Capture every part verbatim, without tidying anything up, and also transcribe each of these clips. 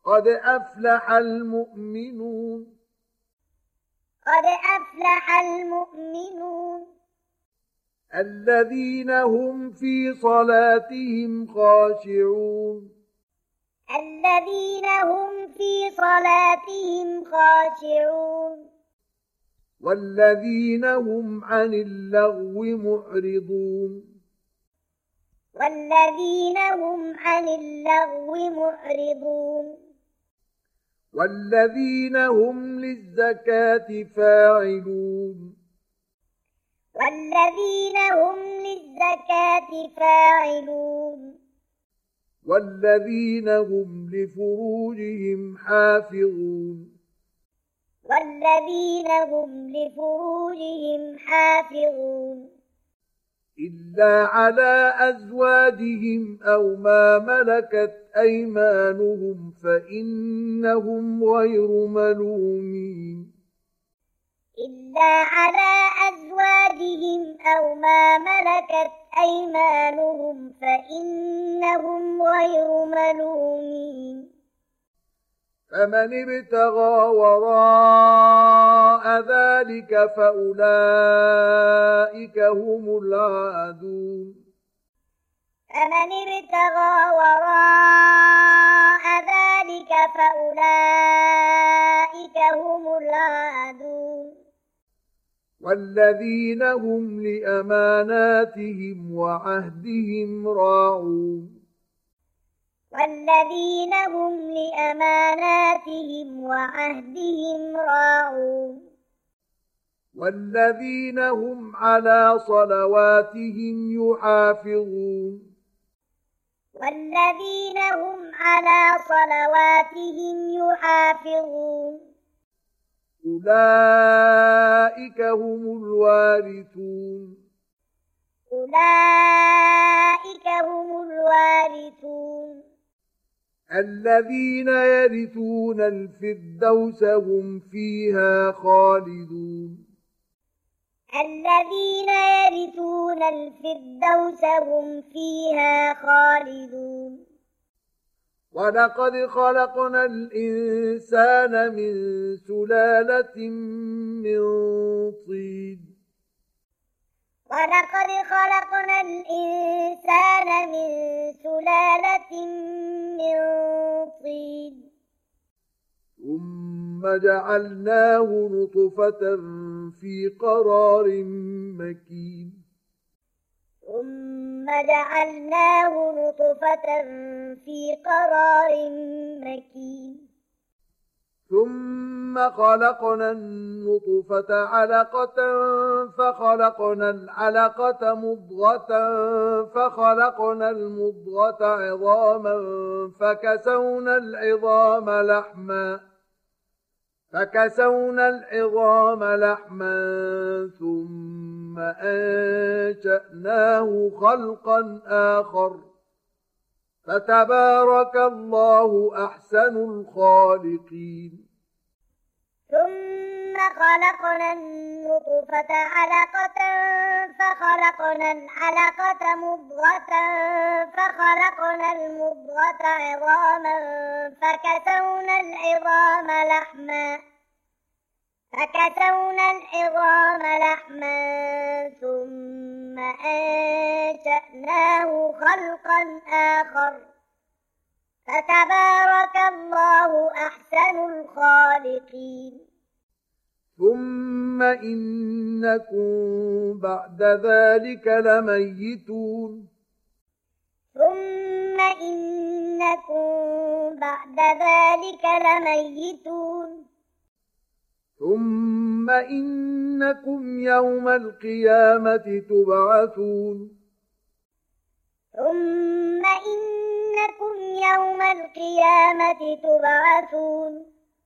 قد أفلح المؤمنون قد أفلح المؤمنون الذين هم في صلاتهم خاشعون الذين هم في صلاتهم خاشعون والذين هم عن اللغو معرضون والذين هم عن اللغو معرضون والذين هم للزكاة فاعلون والذين هم للزكاة فاعلون والذين هم لفروجهم حافظون والذين هم لفروجهم حافظون إلا على أزواجهم أو ما ملكت أيمانهم فإنهم غير ملومين إلا على أزواجهم أو ما ملكت أيمانهم فإنهم غير ملومين فمن ابتغى وراء ذلك فأولئك هم العادون فمن ابتغى وراء ذلك فأولئك هم العادون والذين هم لأماناتهم وعهدهم راعون والذين هم لأماناتهم وعهدهم راعون والذين هم على صلواتهم يحافظون والذين هم على صلواتهم يحافظون أولئك هم الوارثون أولئك هم الوارثون الذين يرثون الفردوس هم فيها خالدون الذين يرثون الفردوس هم فيها خالدون ولقد خلقنا الإنسان من سلالة من طين ولقد خلقنا الإنسان من سلالة من طين ثم جعلناه نطفة في قرار مكين ثم جعلناه نطفة في قرار مكين ثم خلقنا النطفة علقة فخلقنا العلقة مضغة فخلقنا المضغة عظاما فكسونا العظام لحما فكسونا العظام لحما ثم أنشأناه خلقا آخر فتبارك الله أحسن الخالقين ثم خلقنا النطفة علقة فخلقنا العلقة مضغة فخلقنا المضغة عظاما فكسونا العظام لحما فكسونا العظام لحما ثم أنشأناه خلقا آخر فتبارك الله أحسن الخالقين ثم إنكم بعد ذلك لميتون ثم إنكم بعد ذلك لميتون ثم إنكم يوم القيامة تبعثون ثم إنكم يوم القيامة تبعثون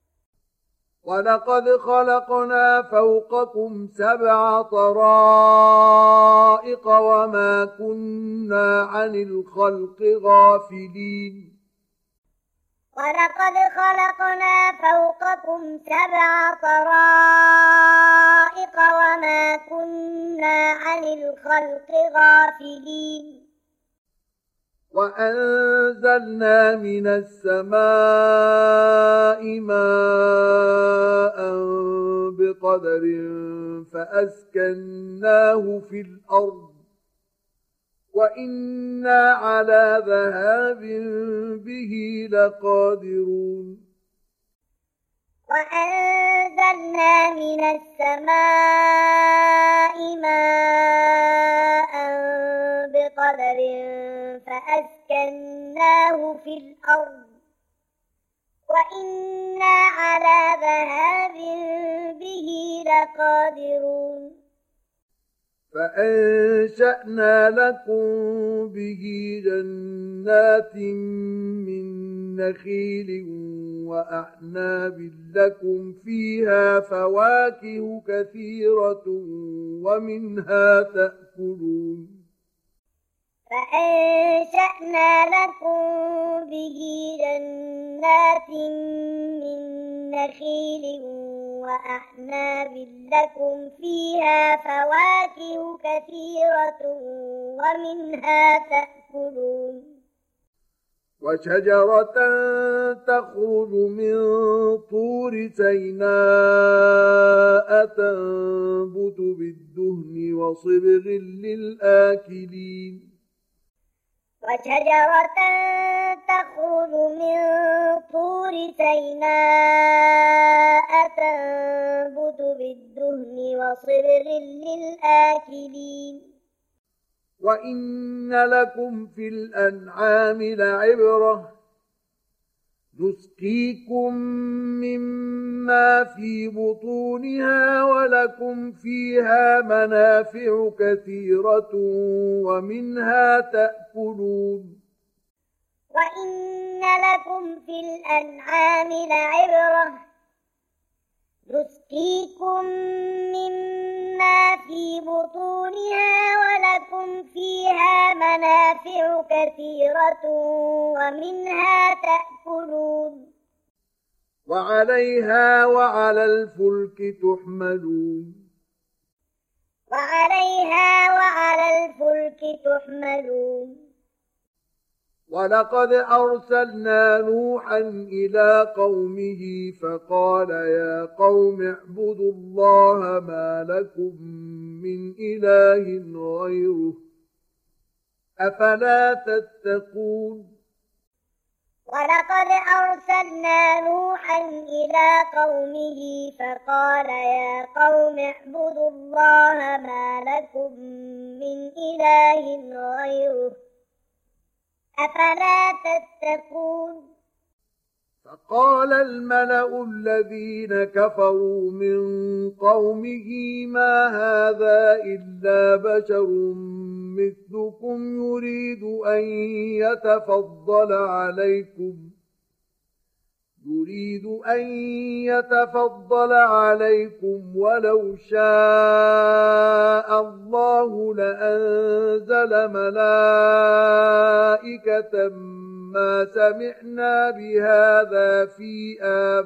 ولقد خلقنا فوقكم سبع طرائق وما كنا عن الخلق غافلين ولقد خلقنا فوقكم سبع طرائق وما كنا عن الخلق غافلين وأنزلنا من السماء ماء بقدر فأسكناه في الأرض وإنا على ذهاب به لقادرون وأنزلنا من السماء ماء بقدر فأسكناه في الأرض وإنا على ذهاب به لقادرون فأنشأنا لكم به جنات من نخيل وأعناب لكم فيها فواكه كثيرة ومنها تأكلون فأنشأنا لكم به جنات من نخيل وأعناب لكم فيها فواكه كثيرة ومنها تأكلون وشجرة تخرج من طور سيناء تنبت بالدهن وصبغ للآكلين وشجرة تخرج من طور سيناء تنبت بالدهن وصبغ للآكلين وإن لكم في الأنعام لعبرة نسقيكم مما في بطونها ولكم فيها منافع كثيرة ومنها تأكلون وإن لكم في الأنعام لعبرة نسقيكم مما في بطونها ولكم فيها منافع كثيرة ومنها تأكلون وعليها وعلى الفلك تحملون وعليها وعلى الفلك تحملون ولقد أرسلنا نوحا إلى قومه فقال يا قوم اعبدوا الله ما لكم من إله غيره أفلا تتقون ولقد أرسلنا نوحا إلى قومه فقال يا قوم اعبدوا الله ما لكم من إله غيره أفلا تتقون فقال الملأ الذين كفروا من قومه ما هذا إلا بشر مثلكم يريد أن يتفضل عليكم يريد أن يتفضل عليكم ولو شاء الله لأنزل ملائكة ما سمعنا بهذا في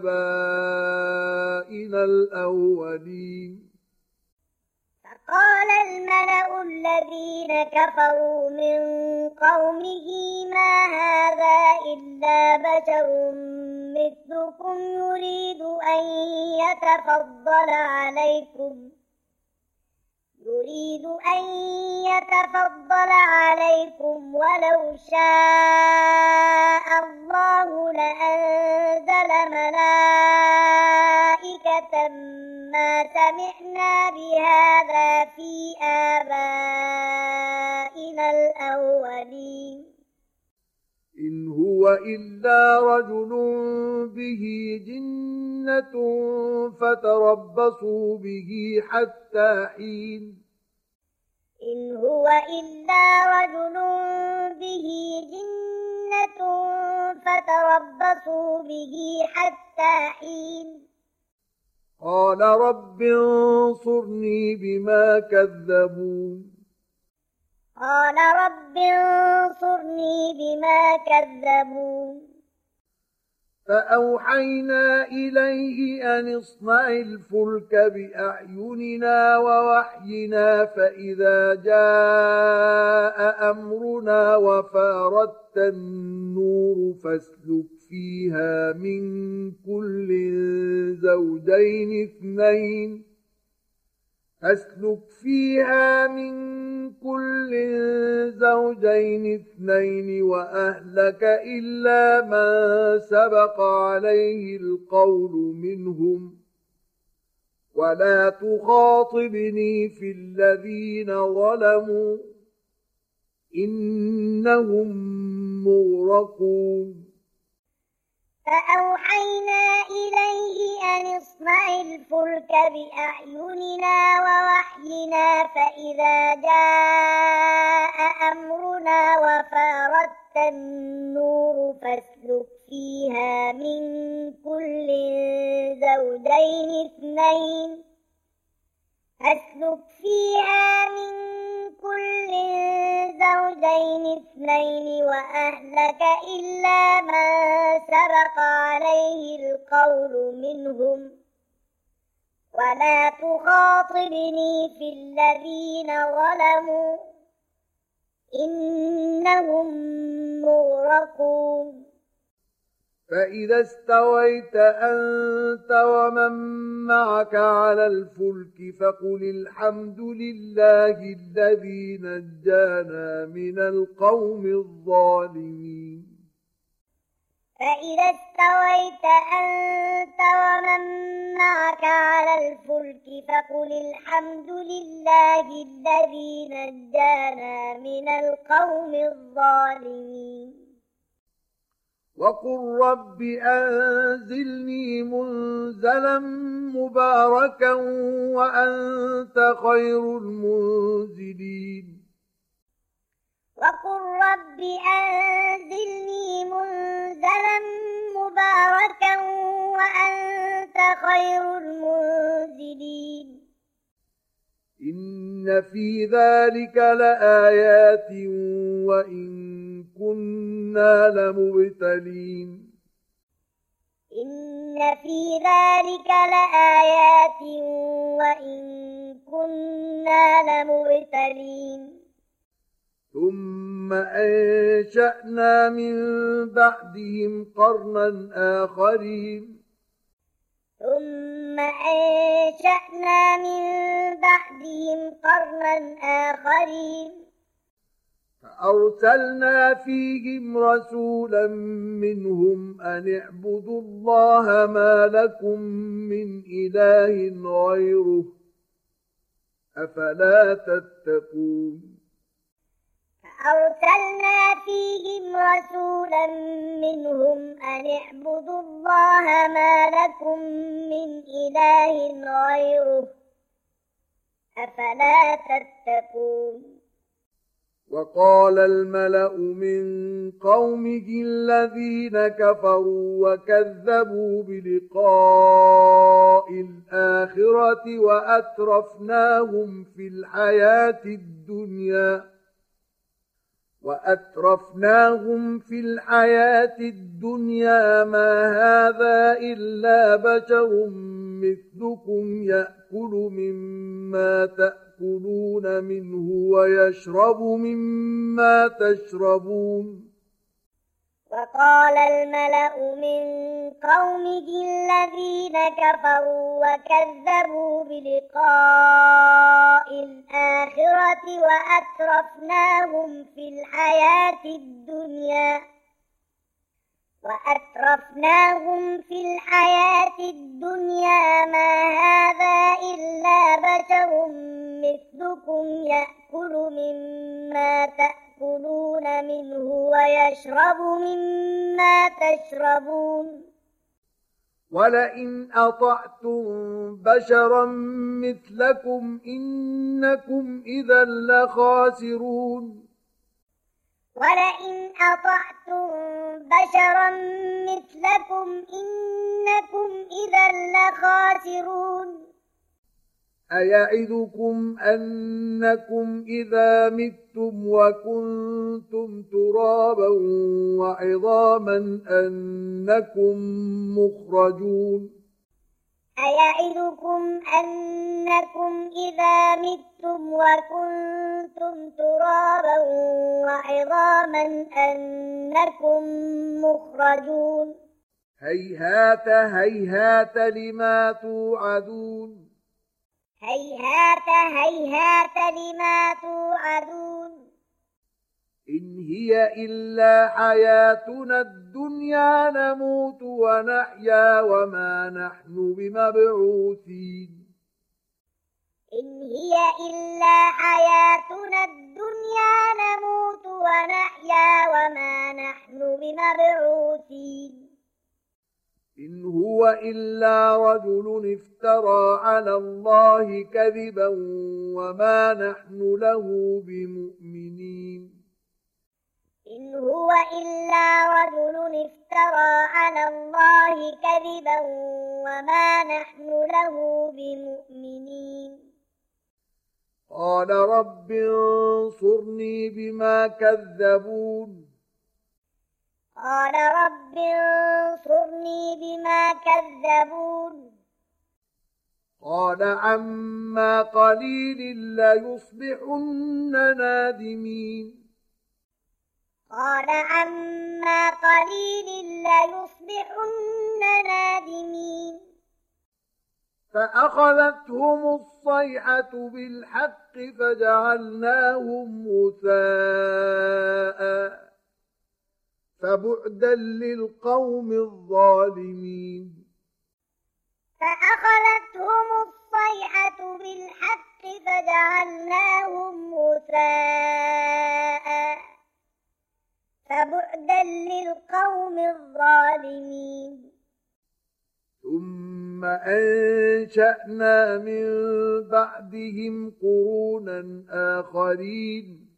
آبائنا الأولين فقال الملأ الذين كفروا من قومه ما هذا إلا بشر مثلكم يريد أن يتفضل عليكم يريد أن يتفضل عليكم ولو شاء الله لأنزل ملائكة ما سمعنا بهذا في آبائنا الأولين إن هو إلا رجل به جنة فتربصوا به حتى حين إن هو إلا رجل به جنة فتربصوا به حتى حين قال رب انصرني بما كذبون قال رب انصرني بما كذبون فأوحينا إليه أن اصنع الفلك بأعيننا ووحينا فإذا جاء أمرنا وفاردت النور فاسلك فيها من كل زوجين اثنين فاسلك فيها من كل زوجين اثنين وأهلك إلا من سبق عليه القول منهم ولا تخاطبني في الذين ظلموا إنهم مغرقون فأوحينا إليه أن اصنع الفلك بأعيننا ووحينا فإذا جاء أمرنا وفاردت النور فاسلك فيها من كل زوجين اثنين فاسلك فيها من كل زوجين اثنين وأهلك إلا من سبق عليه القول منهم ولا تخاطبني في الذين ظلموا إنهم مغرقون فإذا استويت أنت ومن معك على الفلك فقل الحمد لله الذي نجانا من القوم الظالمين فإذا استويت أنت ومن معك على الفلك فقل الحمد لله الذي نجانا من القوم الظالمين وقل رب أنزلني منزلا مباركا وأنت خير المنزلين وقل رب أنزلني منزلا مباركا وأنت خير المنزلين إن في ذلك لآيات وإن كنا لمبتلين إن في ذلك لآيات وإن كنا لمبتلين ثم أنشأنا من بعدهم قرنا آخرين ثم أنشأنا من بعدهم قرنا آخرين فأرسلنا فيهم رسولا منهم أن اعبدوا الله ما لكم من إله غيره أفلا تتقون فأرسلنا فيهم رسولا منهم أن اعبدوا الله ما لكم من إله غيره أفلا تتقون وقال الملأ من قومه الذين كفروا وكذبوا بلقاء الآخرة وأترفناهم في الحياة الدنيا وأترفناهم في الحياة الدنيا ما هذا إلا بشر مثلكم يأكل مما تأكلون منه ويشرب مما تشربون وقال الملأ من قومه الذين كفروا وكذبوا بلقاء الآخرة وأترفناهم في الحياة الدنيا وأترفناهم في الحياة الدنيا ما هذا إلا بشر مثلكم يأكل مما تأكلون منه ويشرب مما تشربون ولئن أطعتم بشرا مثلكم إنكم إذا لخاسرون ولئن أطعتم بشرا مثلكم إنكم إذا لخاسرون أيعدكم أنكم إذا متم وكنتم ترابا وعظاما أنكم مخرجون أيعدكم أنكم إذا متم وكنتم ترابا وعظاما أنكم مخرجون هيهات هيهات لما توعدون هيهات هيهات لما توعدون إن هي إلا حياتنا الدنيا نموت ونحيا وما نحن بمبعوثين إن هي إلا حياتنا الدنيا نموت ونحيا وما نحن بمبعوثين إن هو إلا رجل افترى على الله كذبا وما نحن له بمؤمنين إن هو إلا رجل افترى على الله كذبا وما نحن له بمؤمنين قال رب انصرني بما كذبون قال رب انصرني بما كذبون قال عما قليل ليصبحن نادمين قال عما قليل ليصبحن نادمين فأخذتهم الصيحة بالحق فجعلناهم غثاء فبعدا للقوم الظالمين فأخذتهم الصيحة بالحق فجعلناهم غثاء فبعدا للقوم الظالمين ثم أنشأنا من بعدهم قرونا آخرين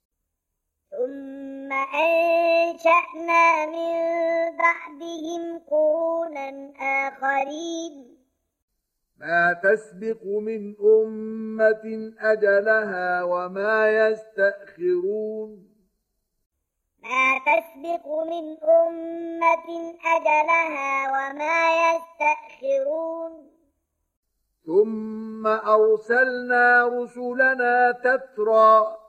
ثم أنشأنا من بعدهم قرونا آخرين ما تسبق من أمة أجلها وما يستأخرون ما تسبق من أمة أجلها وما يستأخرون ثم أرسلنا رسلنا تترى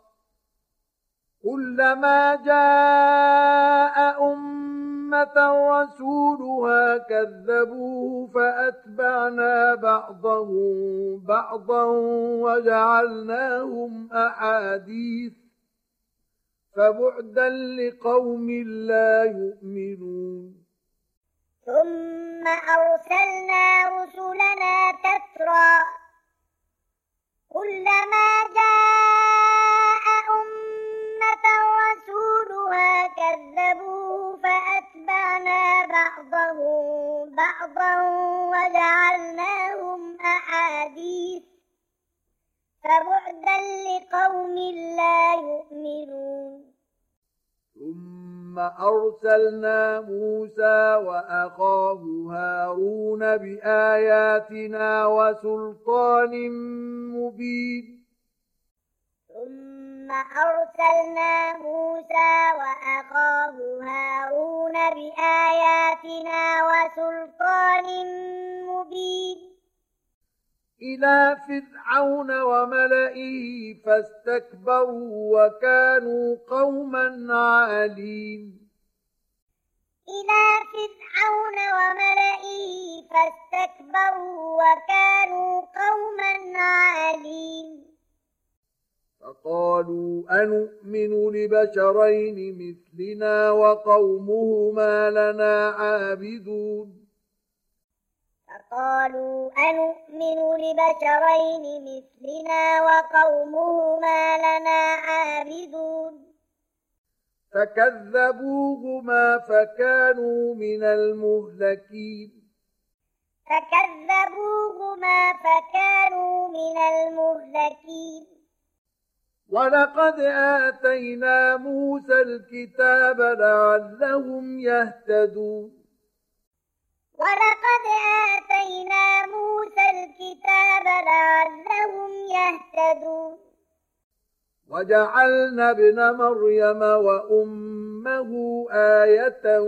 كلما جاء أمة رسولها كذبوه فأتبعنا بعضهم بعضا وجعلناهم أحاديث فبعدا لقوم لا يؤمنون ثم أرسلنا رسلنا تترى كلما جاء أمة رسولها كذبوه فأتبعنا بعضهم بعضا وجعلناهم أحاديث فبعدا لقوم لا يؤمنون ثم أرسلنا موسى وأخاه هارون بآياتنا وسلطان مبين ثم أرسلنا موسى وأخاه هارون بآياتنا وسلطان مبين إلى فرعون وملئه فاستكبروا وكانوا قوما عالين إلى فرعون وملئه فاستكبروا وكانوا قوما عالين فقالوا أنؤمن لبشرين مثلنا وقومهما لنا عابدون فقالوا أنؤمن لبشرين مثلنا وقومهما لنا عابدون فكذبوهما فكانوا من المهلكين فكذبوهما فكانوا من المهلكين ولقد آتينا موسى الكتاب لعلهم يهتدون ولقد آتينا موسى الكتاب لعلهم وجعلنا ابن مريم وأمه آية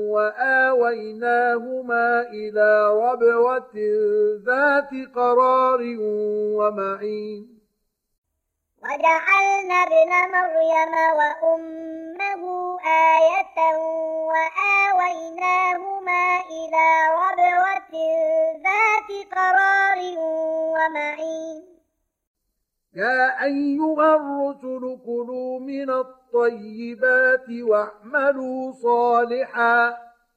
وآويناهما إلى ربوة ذات قرار ومعين وجعلنا ابن مريم وأمه آية وآويناهما إلى ربوة ذات قرار ومعين يا أيها الرسل كلوا من الطيبات واعملوا صالحا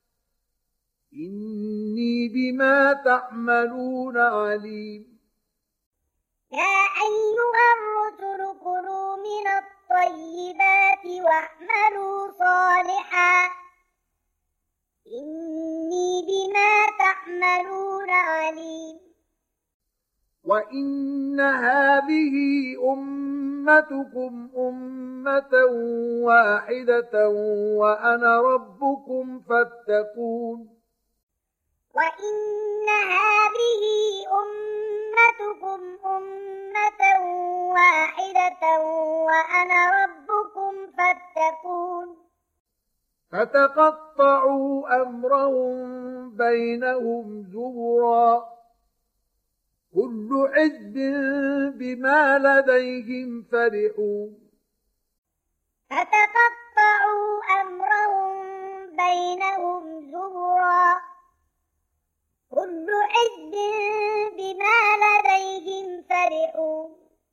إني بما تعملون عليم يا أيها الرسل كلوا من الطيبات واعملوا صالحا إني بما تعملون عليم وإن هذه أمتكم أمة واحدة وأنا ربكم فاتقون وإن هذه أمتكم أمة واحدة وأنا ربكم فاتقون فتقطعوا أمرهم بينهم زبرا كل حزب بما لديهم فرحون فتقطعوا أمرهم بينهم زبرا كل حزب بما لديهم فرحون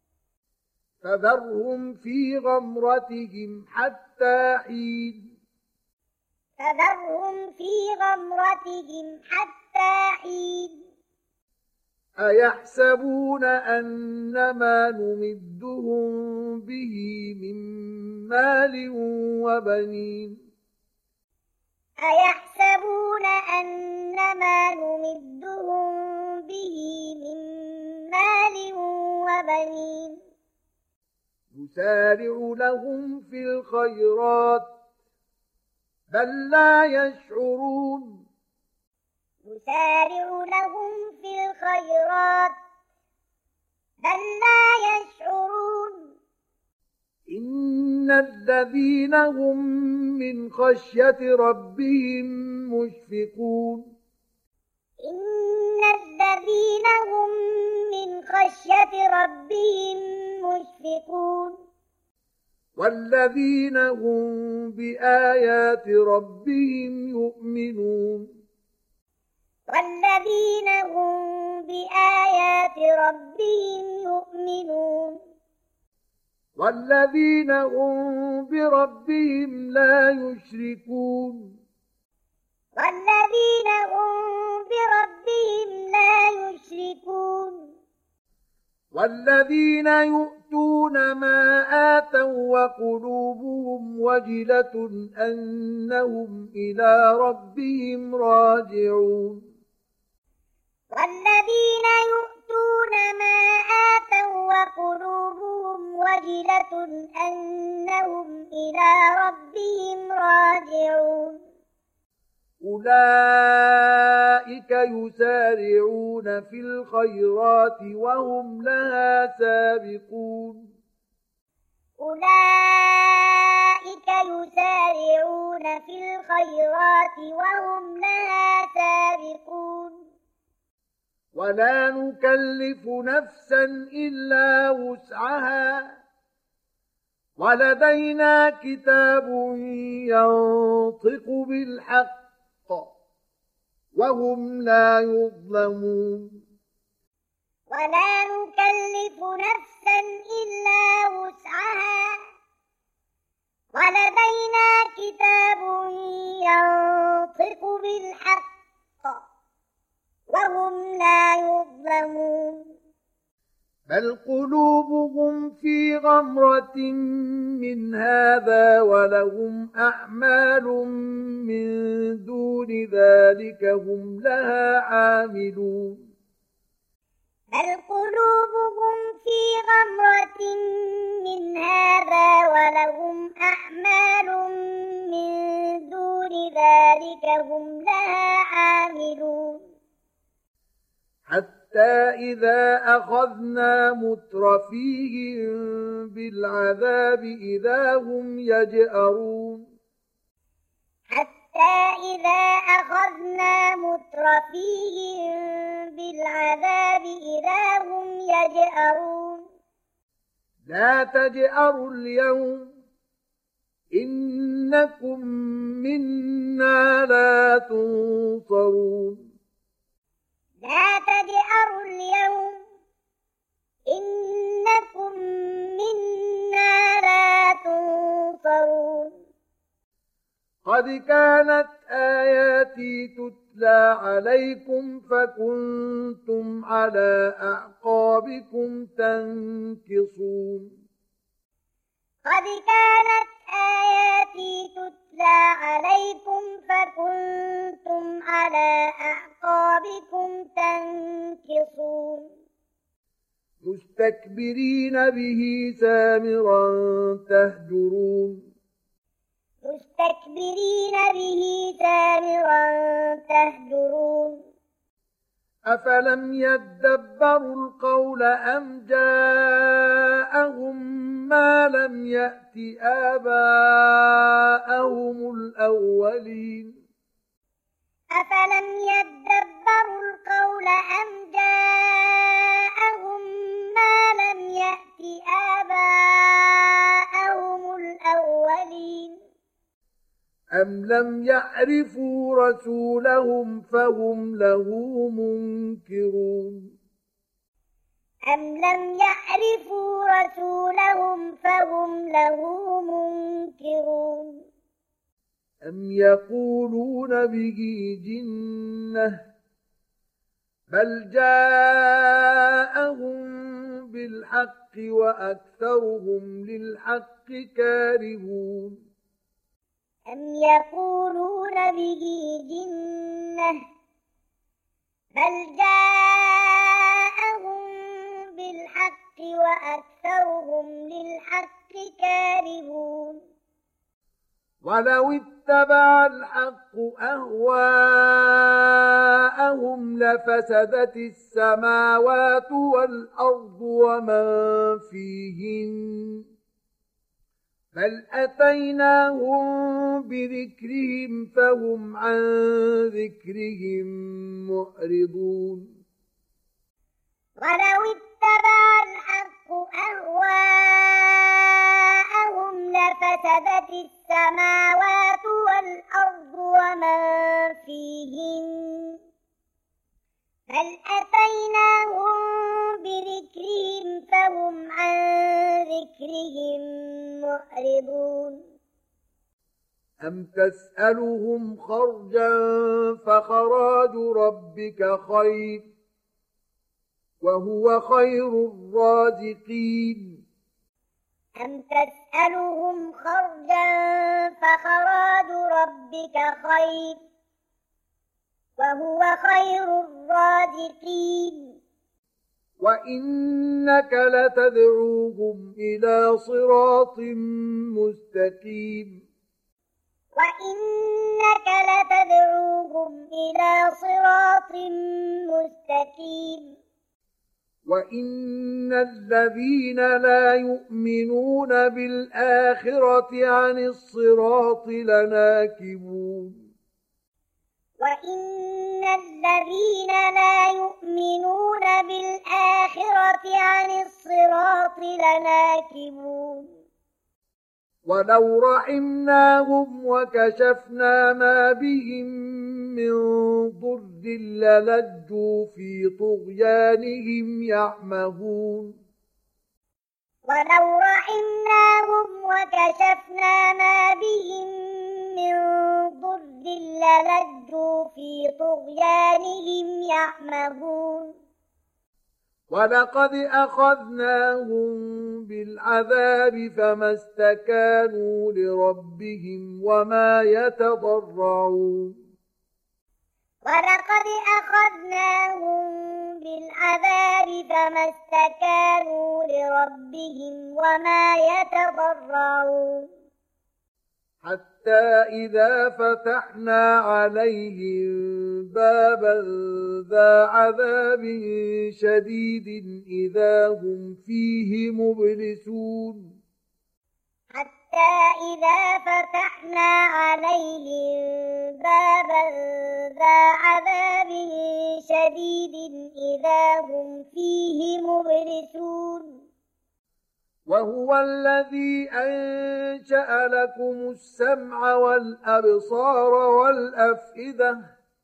فذرهم في غمرتهم حتى حين فذرهم في غمرتهم حتى حين أيحسبون أنما نمدهم به من مال وبنين أيحسبون أنما نمدهم به من مال وبنين نسارع لهم في الخيرات بل لا يشعرون نسارع لهم في الخيرات بل لا يشعرون إن الذين هم من خشية ربهم مشفقون إن الذين هم من خشية ربهم مشفقون والذين هم بآيات ربهم يؤمنون والذين هم بآيات ربهم يؤمنون والذين هم بربهم لا يشركون والذين هم بربهم لا يشركون والذين يؤتون ما آتوا وقلوبهم وجلة أنهم إلى ربهم راجعون والذين يؤتون ما آتوا وقلوبهم وجلة أنهم إلى ربهم راجعون أولئك يسارعون في الخيرات وهم لها سابقون أولئك يسارعون في الخيرات وهم لها سابقون ولا نكلف نفسا إلا وسعها ولدينا كتاب ينطق بالحق وهم لا يظلمون ولا نكلف نفسا إلا وسعها ولدينا كتاب ينطق بالحق وهم لا يظلمون بل قلوبهم في غمرة من هذا ولهم أعمال من دون ذلك هم لها عاملون بل قلوبهم في غمرة من هذا ولهم أعمال من دون ذلك هم لها عاملون حتى حتى إذا أخذنا مترفيهم بالعذاب إذا هم يجأرون حتى إذا أخذنا مترفيهم بالعذاب إذا هم يجأرون لا تجأروا اليوم إنكم منا لا تنصرون لا تجأروا اليوم إنكم منا لا تنصرون قد كانت آياتي تتلى عليكم فكنتم على أعقابكم تنكصون قد كانت آياتي تتلى عليكم فكنتم على أعقابكم تنكصون مستكبرين به سامرا تهجرون مستكبرين به سامرا تهجرون أفلم يدبروا القول أم جاءهم ما لم يأت آباءهم الأولين أفلم يدبروا القول أم جاءهم ما لم يأت آباءهم الأولين أم لم يعرفوا رسولهم فهم له منكرون أم لم يعرفوا رسولهم فهم له منكرون أم يقولون به جنة بل جاءهم بالحق وأكثرهم للحق كارهون أم يقولون به جنة بل جاءهم بالحق وأكثرهم للحق كارهون ولو اتبع الحق أهواءهم لفسدت السماوات والأرض ومن فيهن بل أتيناهم بذكرهم فهم عن ذكرهم معرضون ولو اتبع الحق أهواءهم لفسدت السماوات والأرض ومن فيهن بل أتيناهم بذكرهم فهم عن ذكرهم معرضون أم تسألهم خرجا فخراج ربك خير وهو خير الرازقين أم تسألهم خرجا فخراج ربك خير وهو خير الرازقين وإنك لتدعوهم إلى صراط مستقيم وإنك لتدعوهم إلى صراط مستقيم وإن الذين لا يؤمنون بالآخرة عن الصراط لناكبون وإن الذين لا يؤمنون بالآخرة عن الصراط لناكبون ولو رحمناهم وكشفنا ما بهم من ضر للجوا في طغيانهم يعمهون ولو رحمناهم وكشفنا ما بهم من ضر للجوا في طغيانهم يعمهون ولقد أخذناهم بالعذاب فما استكانوا لربهم وما يتضرعون ولقد أخذناهم بالعذاب فما استكانوا لربهم وما يتضرعون حتى حتى إذا فتحنا عليهم بابا ذا عذاب شديد إذا هم فيه مبلسون حتى إذا فتحنا عليهم بابا ذا عذاب شديد إذا هم فيه مبلسون وهو الذي أنشأ لكم السمع والأبصار والأفئدة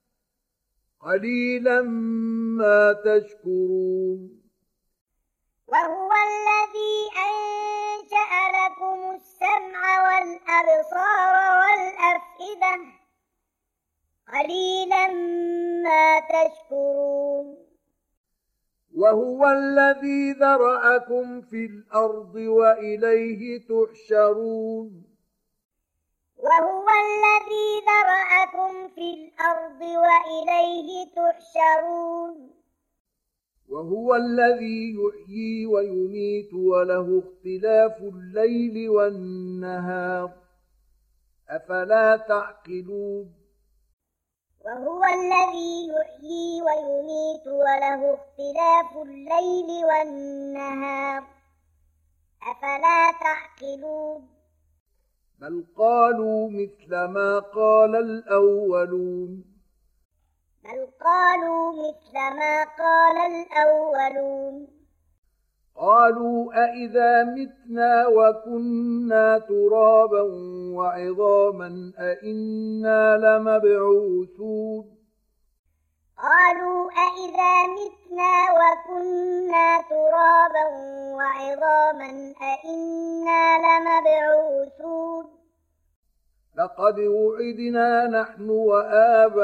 قليلا ما تشكرون وهو الذي أنشأ لكم السمع والأبصار والأفئدة قليلا ما تشكرون وهو الذي ذرأكم في الأرض وإليه تحشرون وهو الذي ذرأكم في الأرض وإليه تحشرون وهو الذي يحيي ويميت وله اختلاف الليل والنهار أفلا تعقلون وهو الذي يحيي ويميت وله اختلاف الليل والنهار أفلا تعقلون بل قالوا مثل ما قال الأولون بل قالوا مثل ما قال الأولون قالوا أإذا متنا وكنا ترابا وعظاما أإنا لمبعوثون قالوا أإذا متنا وكنا ترابا وعظاما أإنا لمبعوثون لقد وعدنا نحن وآباؤنا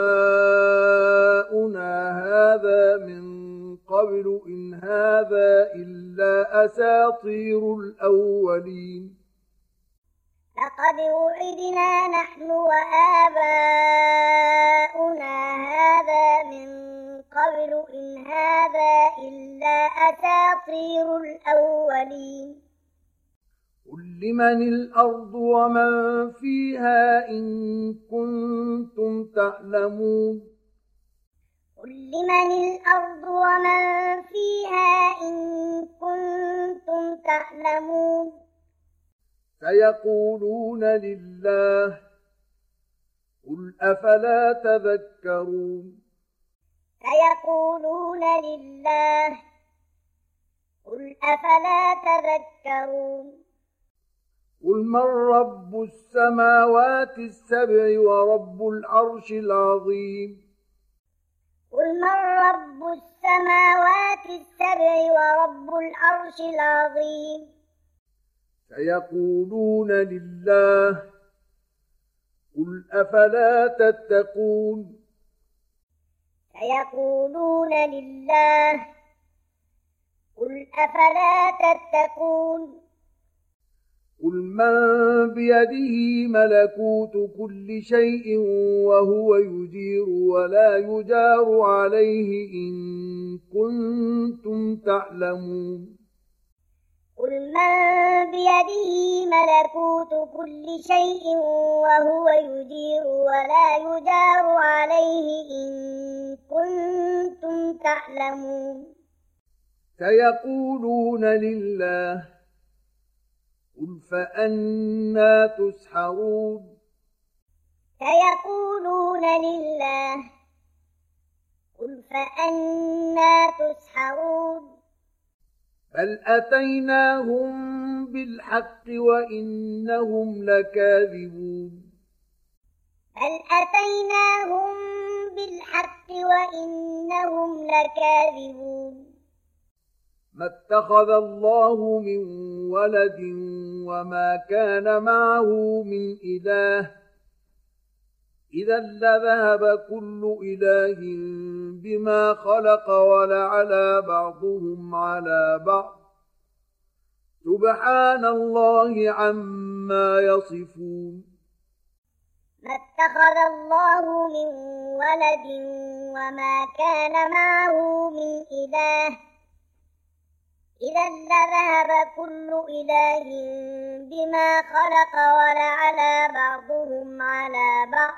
هذا من قبل إن هذا إلا أساطير الأولين لقد وعدنا نحن وآباؤنا هذا من قبل إن هذا إلا أساطير الأولين قل لمن الأرض ومن فيها إن كنتم تعلمون قل لمن الأرض ومن فيها إن كنتم تعلمون سيقولون لله قل أفلا تذكرون سيقولون لله قل أفلا تذكرون قل من رب السماوات السبع ورب العرش العظيم قل من رب السماوات السبع ورب العرش العظيم سيقولون لله قل أفلا تتقون سيقولون لله قل أفلا تتقون قل من بيده ملكوت كل شيء وهو يجير ولا يجار عليه إن كنتم تعلمون قل من بيده ملكوت كل شيء وهو يجير ولا يجار عليه إن كنتم تعلمون سيقولون لله قل فأنى تسحرون سيقولون لله قل فأنى تسحرون بل أتيناهم بالحق وإنهم لكاذبون بل أتيناهم بالحق وإنهم لكاذبون ما اتخذ الله من ولد وما كان معه من إله إذا لذهب كل إله بما خلق ولعلى بعضهم على بعض سبحان الله عما يصفون ما اتخذ الله من ولد وما كان معه من إله إذا لذهب كل إله بما خلق ولعلى بعضهم على بعض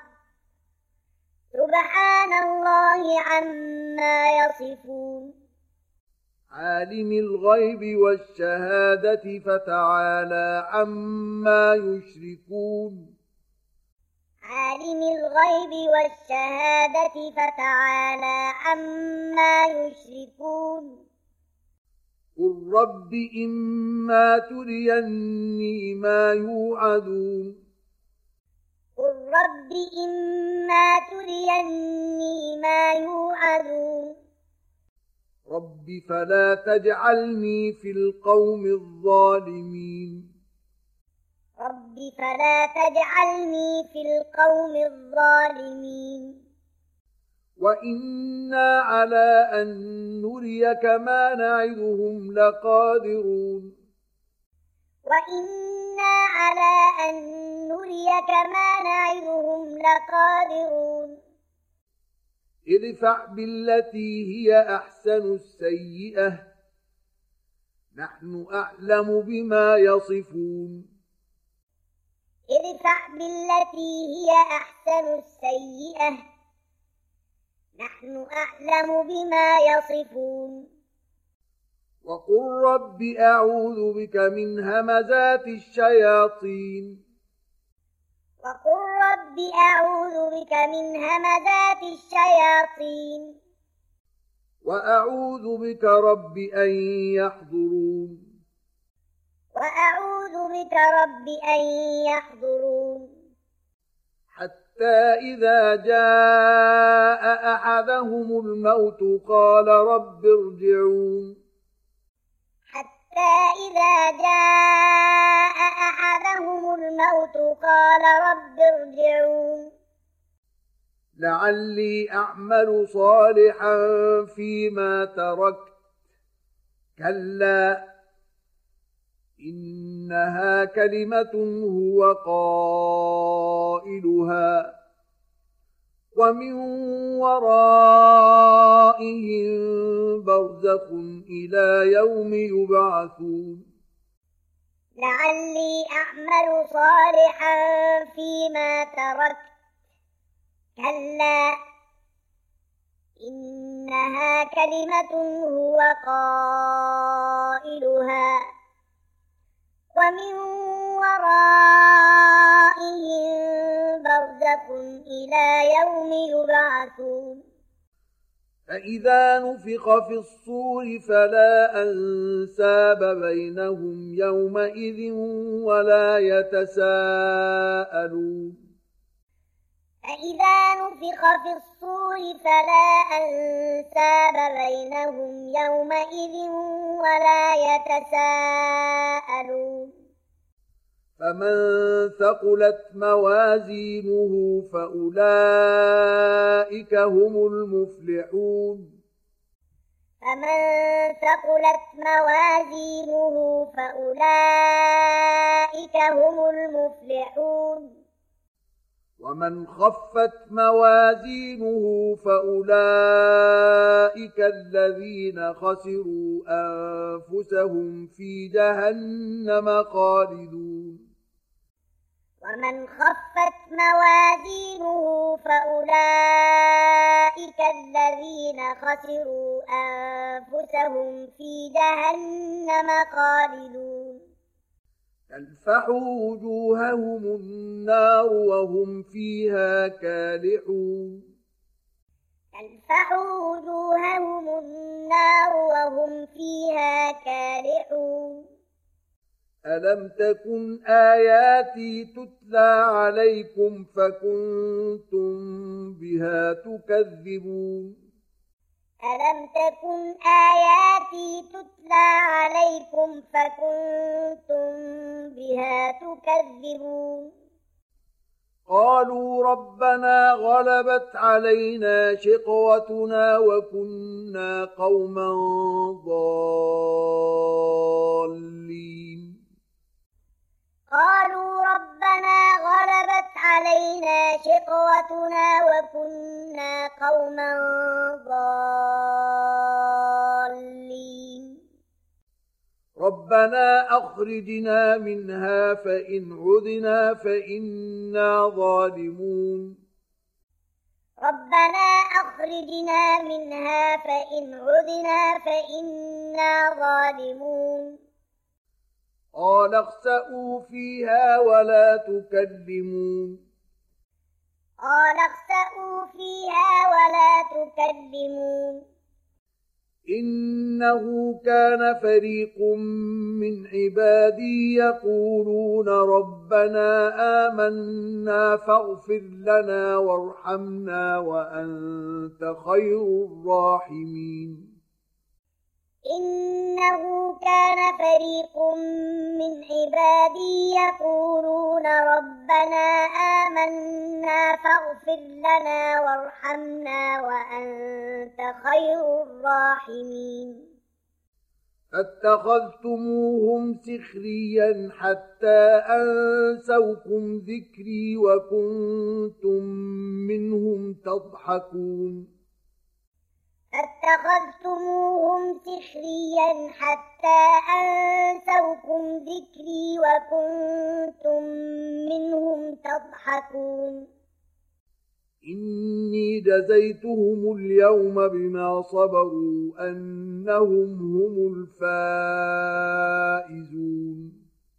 سبحان الله عما يصفون عالم الغيب والشهادة فتعالى عما يشركون عالم الغيب والشهادة فتعالى عما يشركون قل رب إما تريني ما يوعدون قل رب إما تريني ما يوعدون رب فلا تجعلني في القوم الظالمين رب فلا تجعلني في القوم الظالمين وإنا على أن نريك ما نعدهم لقادرون وإنا على أن نريك ما نعدهم لقادرون ادفع بالتي هي أحسن السيئة نحن أعلم بما يصفون ادفع بالتي هي أحسن السيئة نحن أعلم بما يصفون وقل رب أعوذ بك من همزات الشياطين وقل رب أعوذ بك من همزات الشياطين وأعوذ بك رب أن يحضرون وأعوذ بك رب أن يحضرون حتى إذا جاء أحدهم الموت قال رب ارجعون حتى إذا جاء أحدهم الموت قال رب ارجعون لعلي أعمل صالحا فيما تركت كلا إنها كلمة هو قائلها ومن ورائهم برزخ إلى يوم يبعثون لعلي أعمل صالحا فيما تركت كلا إنها كلمة هو قائلها ومن ورائهم برزخ إلى يوم يبعثون فإذا نفخ في الصور فلا أنساب بينهم يومئذ ولا يتساءلون فإذا نفخ في الصور فلا أنساب بينهم يومئذ ولا يتساءلون فمن ثقلت موازينه فأولئك هم المفلحون فمن ثقلت موازينه فأولئك هم المفلحون ومن خفت موازينه فأولئك الذين خسروا أنفسهم في جهنم خالدون ومن خفت موازينه فأولئك الذين خسروا أنفسهم في جهنم خالدون تلفح وجوههم النار وهم فيها كالحون تلفح وجوههم النار وهم فيها كالحون ألم تكن آياتي تتلى عليكم فكنتم بها تكذبون ألم تكن آياتي تتلى عليكم فكنتم بها تكذبون قالوا ربنا غلبت علينا شقوتنا وكنا قوما ضالين قالوا ربنا غلبت علينا شقوتنا وكنا قوما ضالين ربنا أخرجنا منها فإن عدنا فإنا ظالمون ربنا أخرجنا منها فإن عدنا فإنا ظالمون قال اخسئوا فيها ولا تكلمون قال اخسئوا فيها ولا تكلمون إنه كان فريق من عبادي يقولون ربنا آمنا فاغفر لنا وارحمنا وأنت خير الراحمين إنه كان فريق من عبادي يقولون ربنا آمنا فاغفر لنا وارحمنا وأنت خير الراحمين فاتخذتموهم سخريا حتى أنسوكم ذكري وكنتم منهم تضحكون فاتخذتموهم سخريا حتى أنسوكم ذكري وكنتم منهم تضحكون إني جزيتهم اليوم بما صبروا أنهم هم الفائزون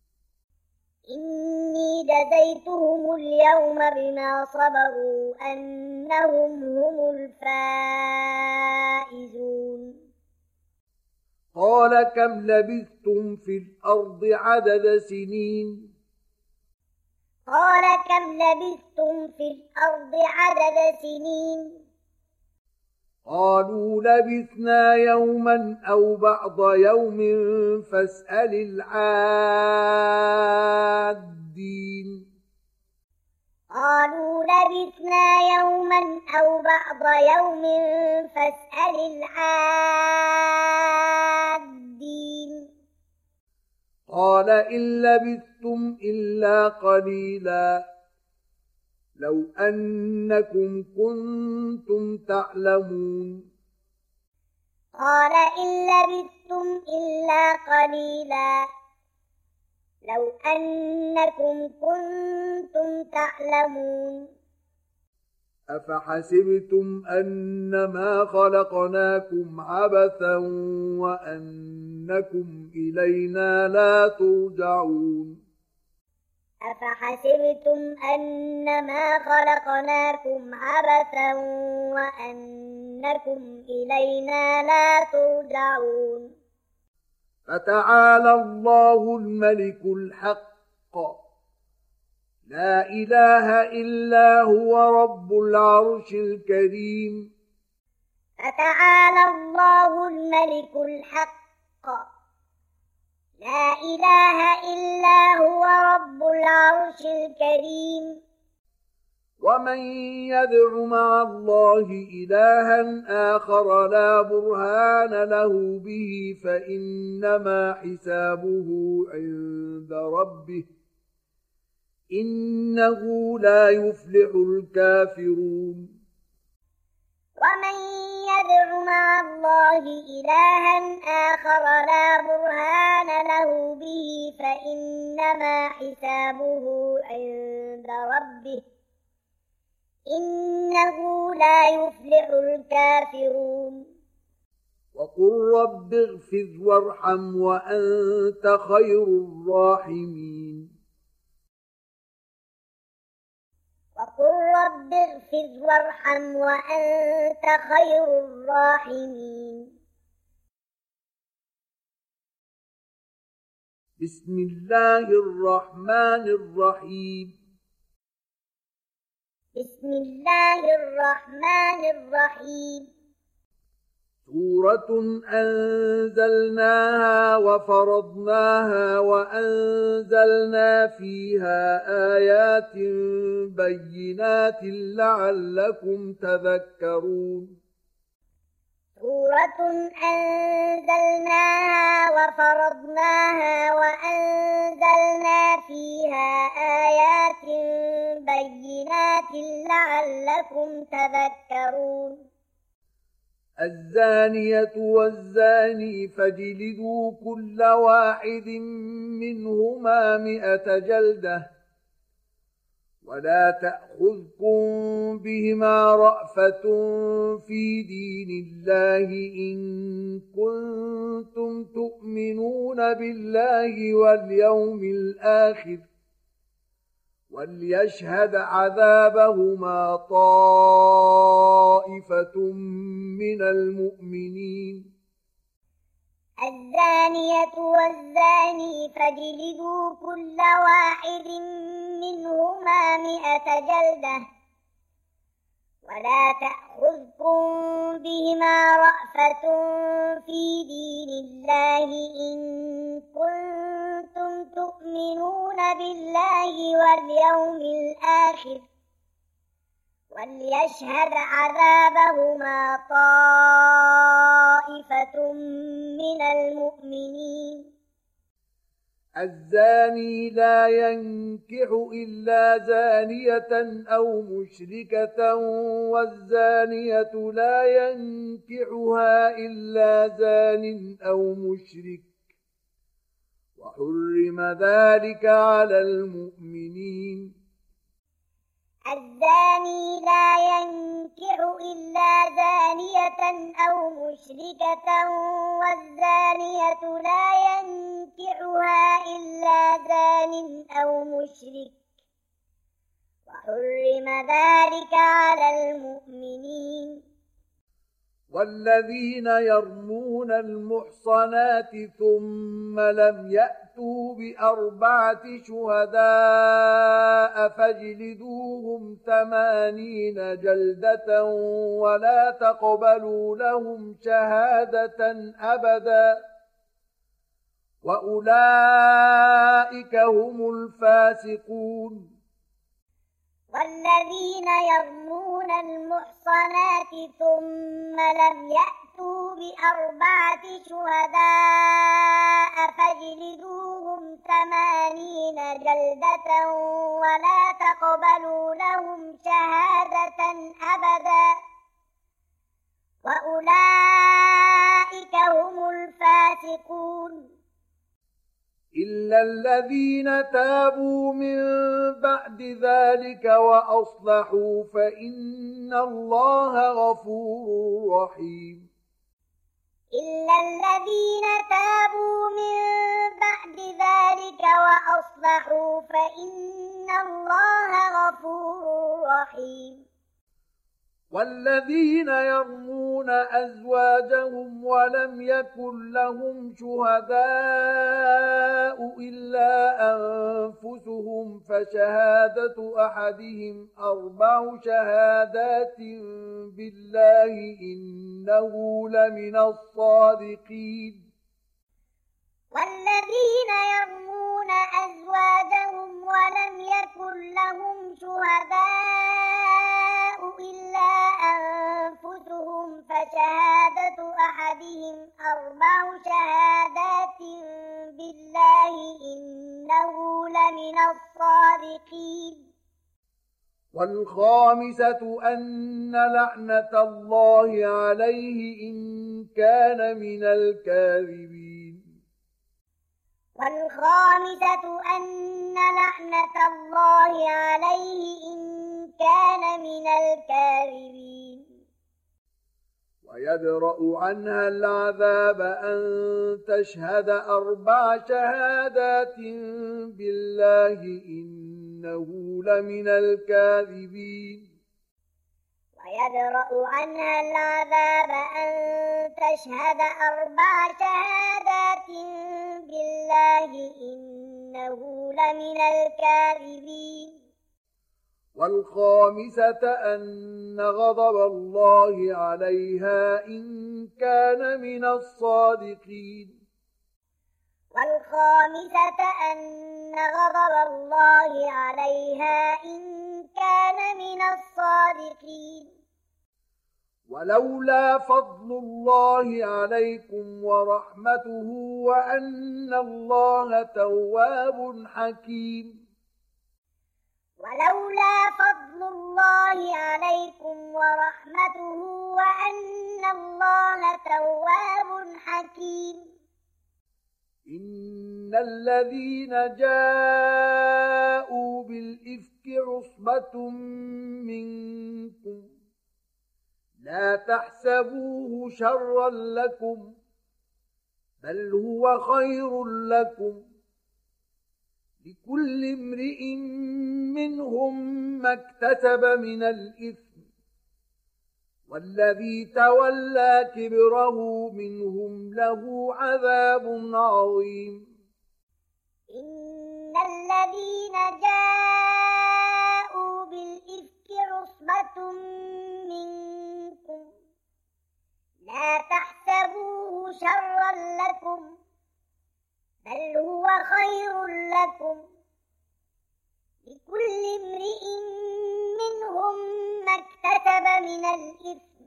إني جزيتهم اليوم بما صبروا أنهم هم الفائزون قال كم لبثتم في الأرض عدد سنين قال كم لبثتم في الأرض عدد سنين قالوا لبثنا يوما أو بعض يوم فاسأل العادين قالوا لبثنا يوما أو بعض يوم فاسأل العادين قال إن لبثتم إلا قليلا لو أنكم كنتم تعلمون قال إن لبثتم إلا قليلا لو أنكم كنتم تعلمون أفحسبتم أنما خلقناكم عبثا وأنكم إلينا لا ترجعون أفحسبتم أنما خلقناكم عبثا وأنكم إلينا لا ترجعون فتعالى الله الملك الحق لا إله إلا هو رب العرش الكريم فتعالى الله الملك الحق لا إله إلا هو رب العرش الكريم ومن يدع مع الله إلها آخر لا برهان له به فإنما حسابه عند ربه إنه لا يفلح الكافرون ومن يدع مع الله إلها آخر لا برهان له به فإنما حسابه عند ربه إنه لا يفلح الكافرون وقل رب اغفر وارحم وأنت خير الراحمين وقل رب اغفر وارحم وأنت خير الراحمين بسم الله الرحمن الرحيم بسم الله الرحمن الرحيم سورة أنزلناها وفرضناها وأنزلنا فيها آيات بينات لعلكم تذكرون سورة أنزلناها وفرضناها وأنزلنا فيها آيات بينات لعلكم تذكرون الزانية والزاني فاجلدوا كل واحد منهما مئة جلدة ولا تأخذكم بهما رأفة في دين الله إن كنتم تؤمنون بالله واليوم الآخر وليشهد عذابهما طائفة من المؤمنين. الزانية والزاني فاجلدوا كل واحد منهما مئة جلدة ولا تأخذكم بهما رأفة في دين الله إن كنتم تؤمنون بالله واليوم الآخر وليشهد عذابهما طائفة من المؤمنين. الزاني لا ينكح إلا زانية أو مشركة والزانية لا ينكحها إلا زان أو مشرك وحرم ذلك على المؤمنين. الزاني لا ينكح إلا زانية أو مشركة والزانية لا ينكحها إلا زان أو مشرك وحرم ذلك على المؤمنين. والذين يرمون المحصنات ثم لم يأتوا بأربعة شهداء فاجلدوهم ثمانين جلدة ولا تقبلوا لهم شهادة أبدا وأولئك هم الفاسقون. والذين يرمون المحصنات ثم لم يأتوا بأربعة شهداء فاجلدوهم ثمانين جلدة ولا تقبلوا لهم شهادة أبدا وأولئك هم الفاسقون. إلا الذين تابوا من بعد ذلك وأصلحوا فإن الله غفور رحيم. إلا الذين تابوا من بعد ذلك وأصلحوا فإن الله غفور رحيم. والذين يرمون أزواجهم ولم يكن لهم شهداء إلا أنفسهم فشهادة أحدهم أربع شهادات بالله إنه لمن الصادقين. والذين يرمون أزواجهم ولم يكن لهم شهداء إلا أنفسهم فشهادة أحدهم أربع شهادات بالله إنه لمن الصادقين. والخامسة أن لعنة الله عليه إن كان من الكاذبين. والخامسة أن لعنة الله عليه إن كان من الكاذبين. ويدرأ عنها العذاب أن تشهد أربع شهادات بالله إنه لمن الكاذبين. ويدرأ عنها العذاب أن تشهد أربع شهادات بالله إنه لمن الكاذبين. والخامسة أن غضب الله عليها إن كان من الصادقين. والخامسة أن غضب الله عليها إن كان من الصادقين. ولولا فضل الله عليكم ورحمته وأن الله تواب حكيم. ولولا فضل الله عليكم ورحمته وأن الله تواب حكيم إن الذين جاءوا بالإفك عصبة منكم لا تحسبوه شرا لكم بل هو خير لكم لكل امرئ منهم ما اكتسب من الإثم والذي تولى كبره منهم له عذاب عظيم إن الذين جاءوا بالإفك عصبة منكم لا تحسبوه شرا لكم بل هو خير لكم لكل امرئ منهم ما اكتسب من الإثم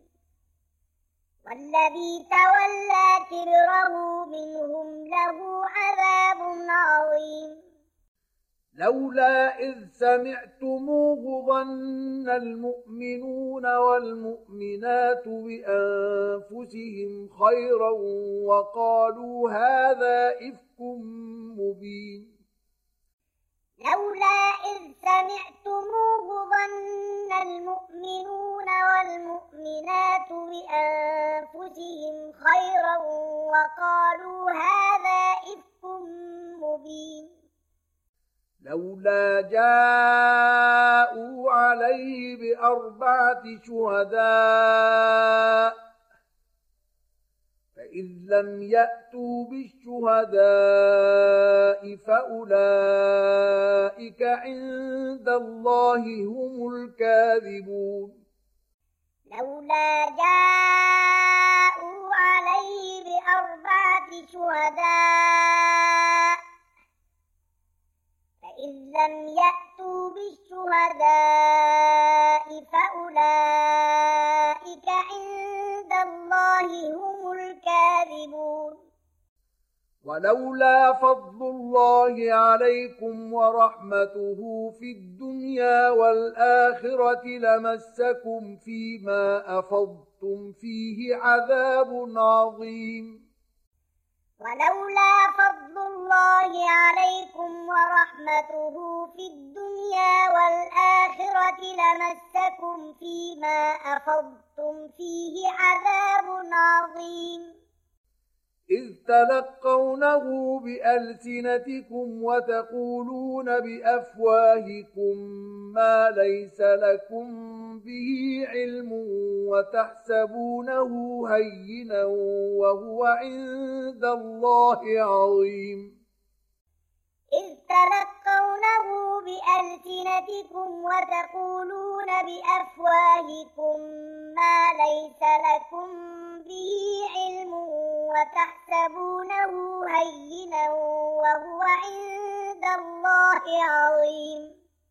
والذي تولى كبره منهم له عذاب عظيم لولا إذ سمعتموه ظن المؤمنون والمؤمنات بأنفسهم خيرا وقالوا هذا إفك مبين لولا إذ سمعتموه ظن المؤمنون والمؤمنات بأنفسهم خيرا وقالوا هذا إفك مبين لولا جاءوا عليه بأربعة شهداء فإذ لم يأتوا بالشهداء فأولئك عند الله هم الكاذبون لولا جاءوا عليه بأربعة شهداء فإذ لم يأتوا بالشهداء فأولئك عند الله هم الكاذبون ولولا فضل الله عليكم ورحمته في الدنيا والآخرة لمسكم فيما أفضتم فيه عذاب عظيم ولولا فضل الله عليكم ورحمته في الدنيا والآخرة لمسكم فيما أفضتم فيه عذاب عظيم إذ تلقونه بألسنتكم وتقولون بأفواهكم ما ليس لكم به علم وتحسبونه هينا وهو عند الله عظيم إذ تلقونه بألسنتكم وتقولون بأفواهكم ما ليس لكم به علم وتحسبونه هينا وهو عند الله عظيم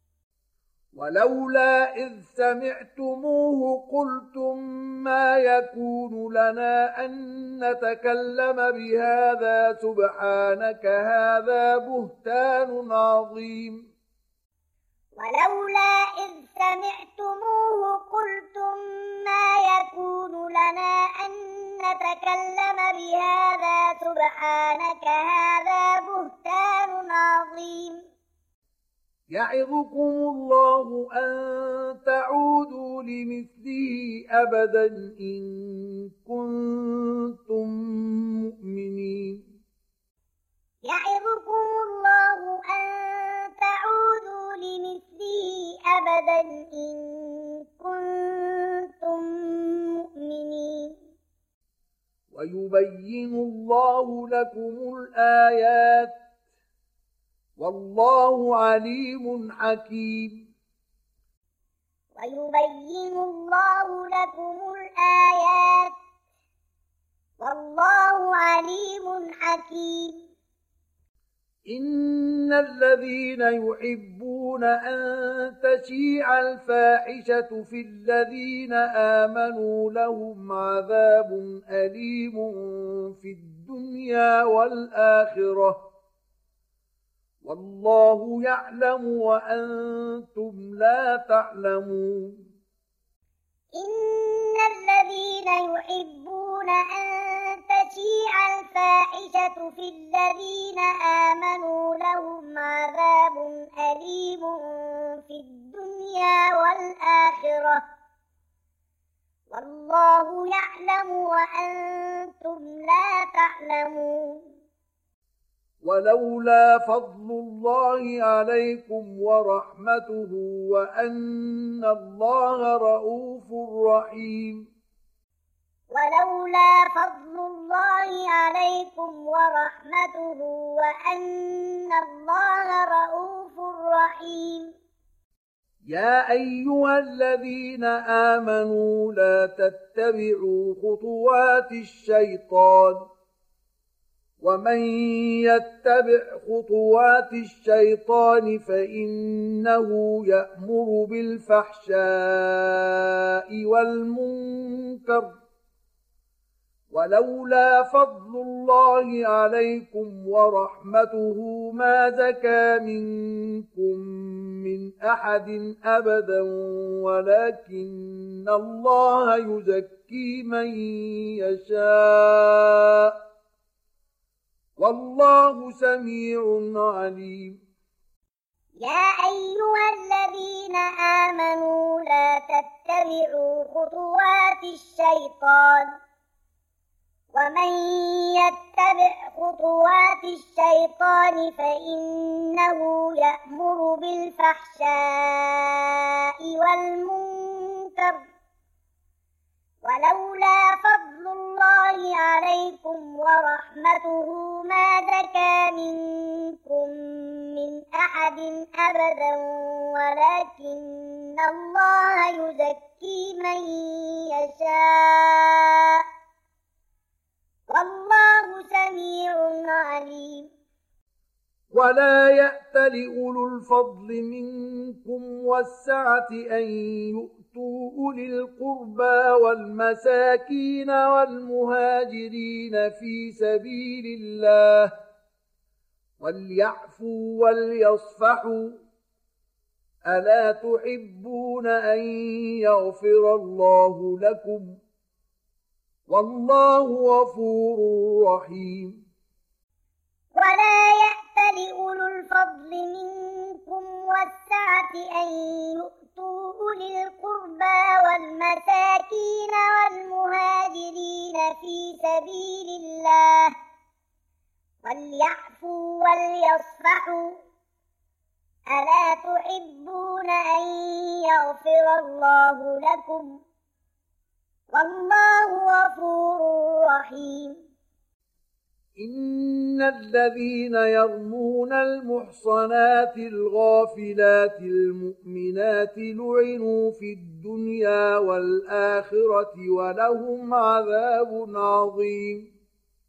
ولولا إذ سمعتموه قلتم ما يكون لنا أن نتكلم بهذا سبحانك هذا بهتان عظيم ولولا إذ سمعتموه قلتم ما يكون لنا أن نتكلم بهذا سبحانك هذا بهتان عظيم يعظكم الله أن تعودوا لمثله أبدا إن كنتم مؤمنين يعظكم الله أن تعودوا لمثله أبدا إن كنتم مؤمنين ويبين الله لكم الآيات والله عليم حكيم ويبين الله لكم الآيات والله عليم حكيم إن الذين يحبون أن تشيع الفاحشة في الذين آمنوا لهم عذاب أليم في الدنيا والآخرة والله يعلم وأنتم لا تعلمون إن الذين الذين يحبون أن تشيع الفاحشة في الذين آمنوا لهم عذاب أليم في الدنيا والآخرة والله يعلم وأنتم لا تعلمون. ولولا فضل الله عليكم ورحمته وأن الله رؤوف رحيم ولولا فضل الله عليكم ورحمته وأن الله رؤوف رحيم. يا أيها الذين آمنوا لا تتبعوا خطوات الشيطان ومن يتبع خطوات الشيطان فإنه يأمر بالفحشاء والمنكر ولولا فضل الله عليكم ورحمته ما زكى منكم من أحد أبدا ولكن الله يزكي من يشاء والله سميع عليم. يا أيها الذين آمنوا لا تتبعوا خطوات الشيطان ومن يتبع خطوات الشيطان فإنه يأمر بالفحشاء والمنكر ولولا فضل الله عليكم ورحمته ما زكى منكم من أحد أبدا ولكن الله يزكي من يشاء والله سميع عليم. ولا يأت لأولو الفضل منكم والسعة أن يؤتوا أولي القربى والمساكين والمهاجرين في سبيل الله وليعفوا وليصفحوا ألا تحبون أن يغفر الله لكم والله غفور رحيم. ولا يأت لأولو الفضل منكم والسعة أن يؤتوا أولي القربى والمساكين والمهاجرين في سبيل الله وليعفوا وليصفحوا ألا تحبون أن يغفر الله لكم والله غفور رحيم. إن الذين يرمون المحصنات الغافلات المؤمنات لعنوا في الدنيا والآخرة ولهم عذاب عظيم.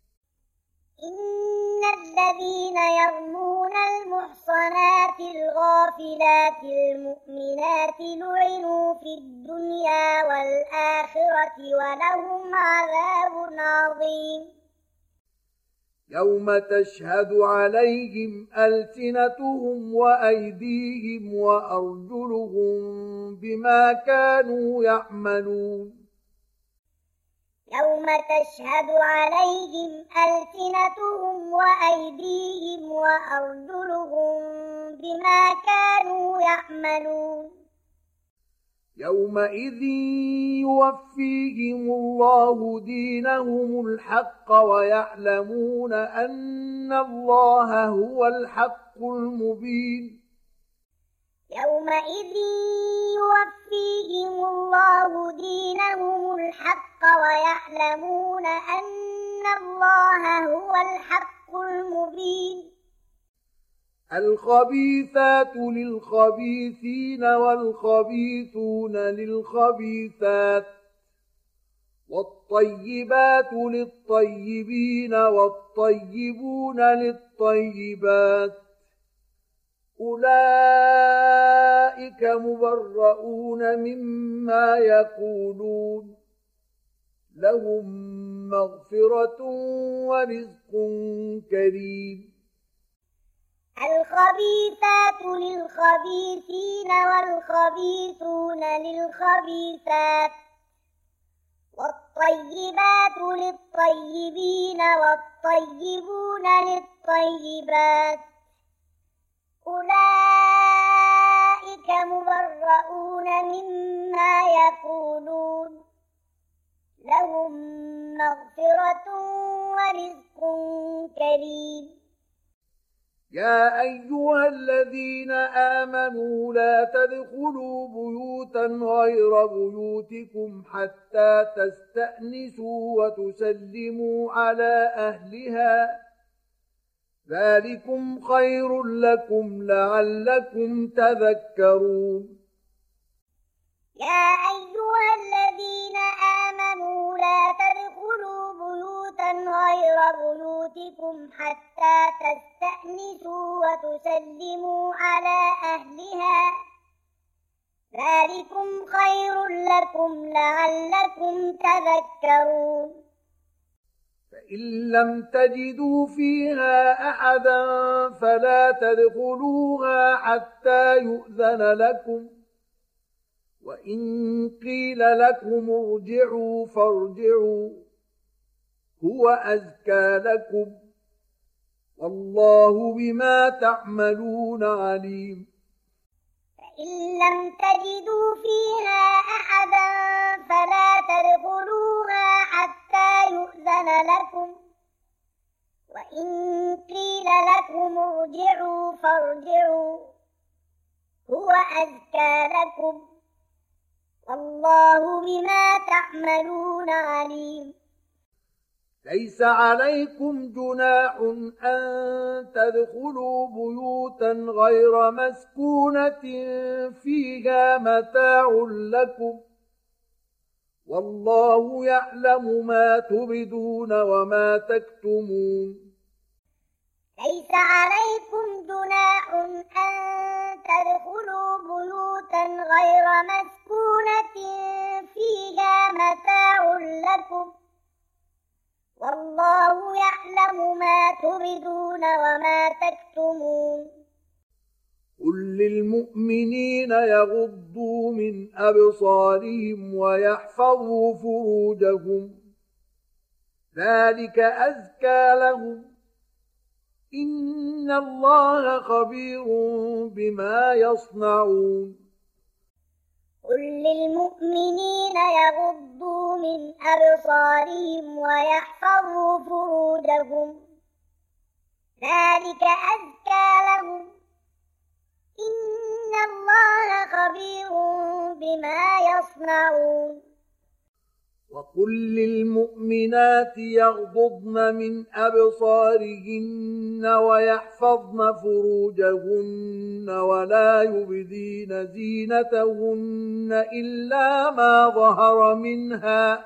إن الذين يرمون المحصنات الغافلات المؤمنات لعنوا في الدنيا والآخرة ولهم عذاب عظيم. يوم تشهد عليهم ألسنتهم وأيديهم وأرجلهم بما كانوا يعملون. يوم تشهد عليهم ألسنتهم وأيديهم وأرجلهم بما كانوا يعملون. يومئذ يوفيهم الله دينهم الحق ويعلمون أن الله هو الحق المبين. يومئذ يوفيهم الله دينهم الحق ويعلمون أن الله هو الحق المبين. الخبيثات للخبيثين والخبيثون للخبيثات والطيبات للطيبين والطيبون للطيبات أولئك مبرؤون مما يقولون لهم مغفرة ورزق كريم. الخبيثات للخبيثين والخبيثون للخبيثات والطيبات للطيبين والطيبون للطيبات أولئك مبرؤون مما يقولون لهم مغفرة ورزق كريم. يا أيها الذين آمنوا لا تدخلوا بيوتا غير بيوتكم حتى تستأنسوا وتسلموا على أهلها ذلكم خير لكم لعلكم تذكرون. يا أيها الذين آمنوا لا تدخلوا بيوتا غير بيوتكم حتى تستأنسوا وتسلموا على أهلها ذلكم خير لكم لعلكم تذكرون. فإن لم تجدوا فيها أحدا فلا تدخلوها حتى يؤذن لكم وإن قيل لكم ارجعوا فارجعوا هو أزكى لكم والله بما تعملون عليم. فإن لم تجدوا فيها أحدا فلا تدخلوها حتى يؤذن لكم وإن قيل لكم ارجعوا فارجعوا هو أزكى لكم والله بما تعملون عليم. ليس عليكم جناح أن تدخلوا بيوتا غير مسكونة فيها متاع لكم والله يعلم ما تبدون وما تكتمون. ليس عليكم جناح أن تدخلوا بيوتا غير مسكونة فيها متاع لكم والله يعلم ما تبدون وما تكتمون. قل للمؤمنين يغضوا من أبصارهم ويحفظوا فروجهم ذلك أزكى لهم إن الله خبير بما يصنعون. قل للمؤمنين يغضوا من أبصارهم ويحفظوا فروجهم ذلك أزكى لهم إن الله خبير بما يصنعون. وقل للمؤمنات يغضضن من أبصارهن ويحفظن فروجهن ولا يبدين زينتهن إلا ما ظهر منها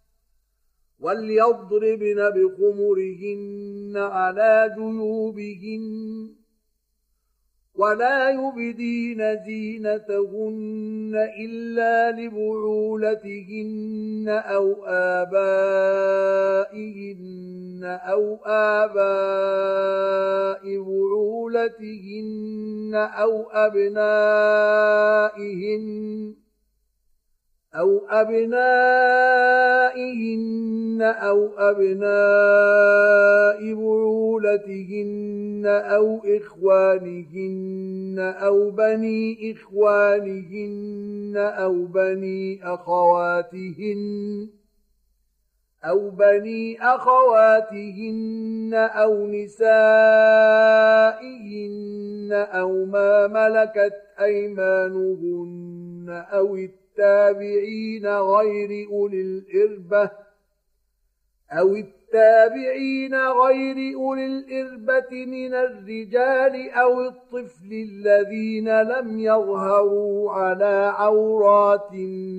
وليضربن بخمرهن على جيوبهن ولا يبدين زينتهن إلا لبعولتهن أو آبائهن أو آباء بعولتهن أو أبنائهن أو أبنائهن أو أبناء بعولتهن أو إخوانهن أو بني إخوانهن أو بني أخواتهن أو بني أخواتهن أو نسائهن أو ما ملكت أيمانهن أو التابعين غير أولي الإربة أو التابعين غير أولي الإربة من الرجال أو الطفل الذين لم يظهروا على عورات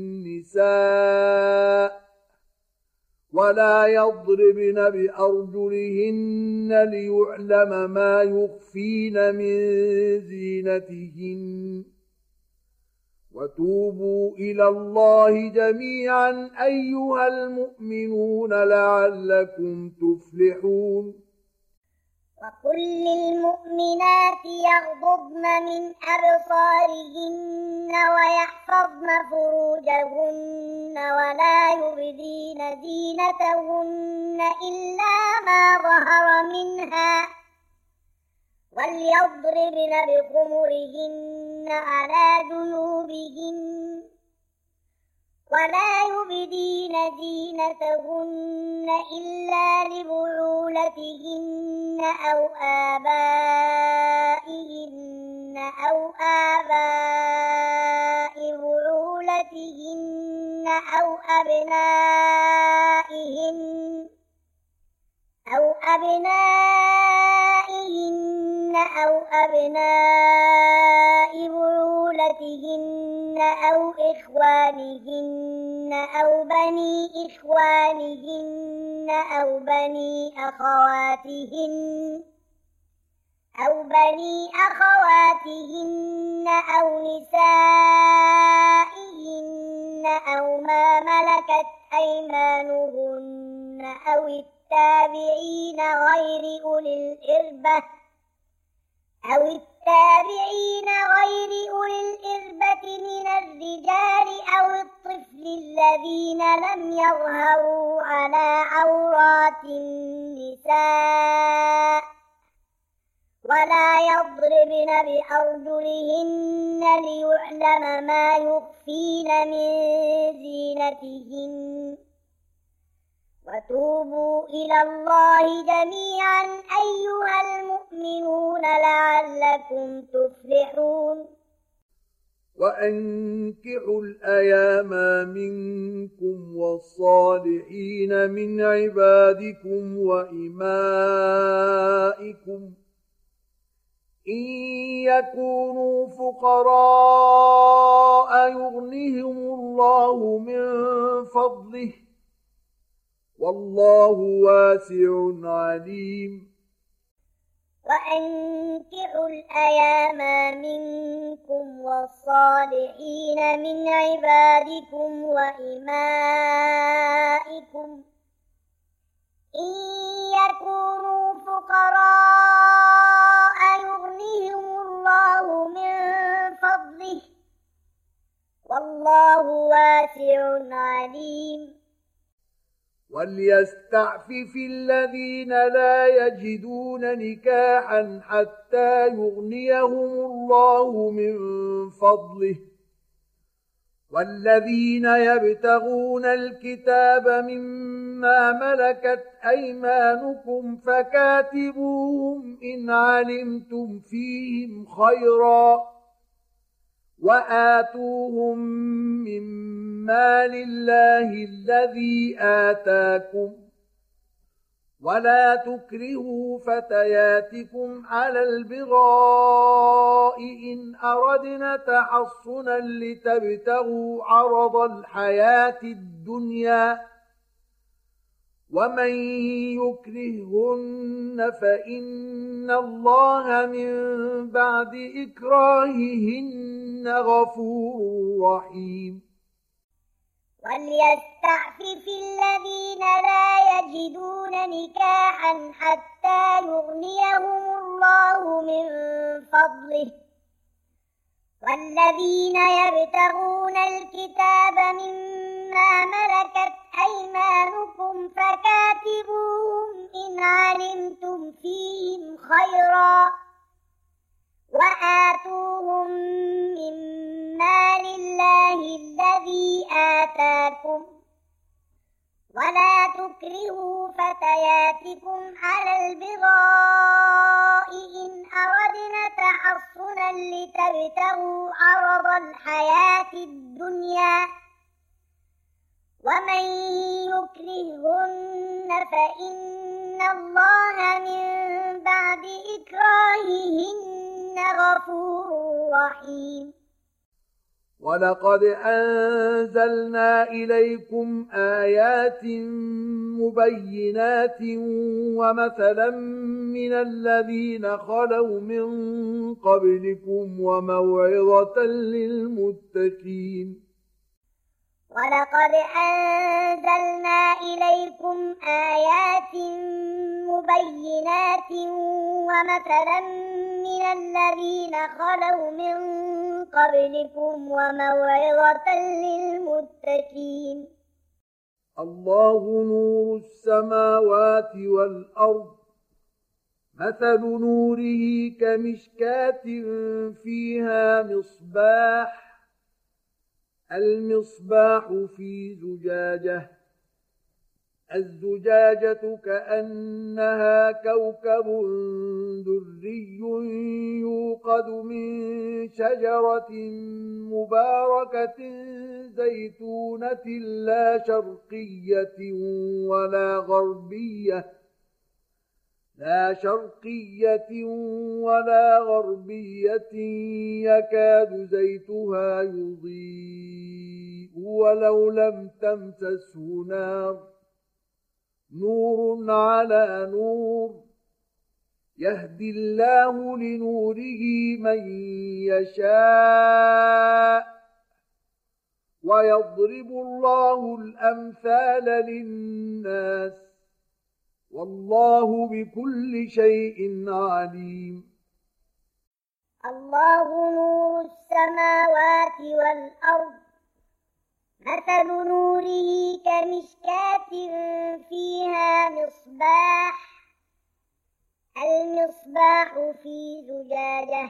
النساء ولا يضربن بأرجلهن ليعلم ما يخفين من زينتهن وتوبوا إلى الله جميعا أيها المؤمنون لعلكم تفلحون. وقل للمؤمنات يغضضن من أبصارهن ويحفظن فروجهن ولا يبدين زينتهن إلا ما ظهر منها وليضربن بخمرهن على جيوبهن ولا يبدين زينتهن إلا لبعولتهن أو آبائهن أو آباء بعولتهن أو أبنائهن أو أبنائهن أو أبناء بعولتهن أو إخوانهن أو بني إخوانهن أو بني أخواتهن أو بني أخواتهن أو نسائهن أو ما ملكت أيمانهن أو التابعين غير أولي الإربة أو التابعين غير أولي الإربة من الرجال أو الطفل الذين لم يظهروا على عورات النساء ولا يضربن بأرجلهن ليعلم ما يخفين من زينتهن وتوبوا إلى الله جميعا أيها المؤمنون لعلكم تفلحون وأنكحوا الأيام منكم والصالحين من عبادكم وإمائكم إن يكونوا فقراء يغنهم الله من فضله والله واسع عليم وأنكحوا الأيام منكم والصالحين من عبادكم وإمائكم إن يكونوا فقراء يغنهم الله من فضله والله واسع عليم وليستعفف الذين لا يجدون نكاحا حتى يغنيهم الله من فضله والذين يبتغون الكتاب مما ملكت أيمانكم فكاتبوهم إن علمتم فيهم خيرا وآتوهم مما لله الذي آتاكم ولا تكرهوا فتياتكم على البغاء إن أردنا تحصنا لتبتغوا عرض الحياة الدنيا ومن يكرهن فإن الله من بعد إكراههن غفور رحيم وليستعفف الذين لا يجدون نكاحا حتى يغنيهم الله من فضله والذين يبتغون الكتاب مما ملكت أيمانكم فكاتبوهم إن علمتم فيهم خيرا وآتوهم مما لله الذي آتاكم ولا تكرهوا فتياتكم على البغاء إن أردنا تحصنا لتبتغوا عرض الحياة الدنيا ومن يكرهن فإن الله من بعد إكراههن غفور رحيم ولقد أنزلنا إليكم آيات مبينات ومثلا من الذين خلوا من قبلكم وموعظة للمتقين ولقد أنزلنا إليكم آيات بينات ومثلا من الذين خلوا من قبلكم وموعظة للمتقين. الله نور السماوات والأرض، مثل نوره كمشكاة فيها مصباح، المصباح في زجاجة، الزجاجة كأنها كوكب دري يوقد من شجرة مباركة زيتونة لا شرقية ولا غربية لا شرقية ولا غربية يكاد زيتها يضيء ولو لم تمسسه نار، نور على نور، يهدي الله لنوره من يشاء، ويضرب الله الأمثال للناس، والله بكل شيء عليم. الله نور السماوات والأرض، مثل نوره كمشكاة فيها مصباح، المصباح في زجاجة،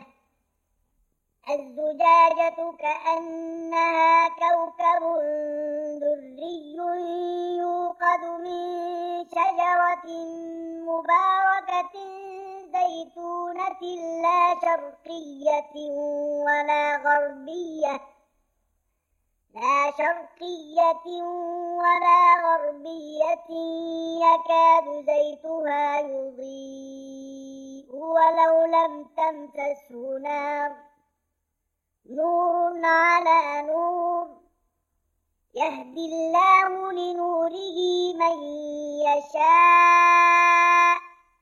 الزجاجة كأنها كوكب دري يوقد من شجرة مباركة زيتونة لا شرقية ولا غربية لا شرقية ولا غربية يكاد زيتها يضيء ولو لم تمسسه نار، نور على نور، يهدي الله لنوره من يشاء،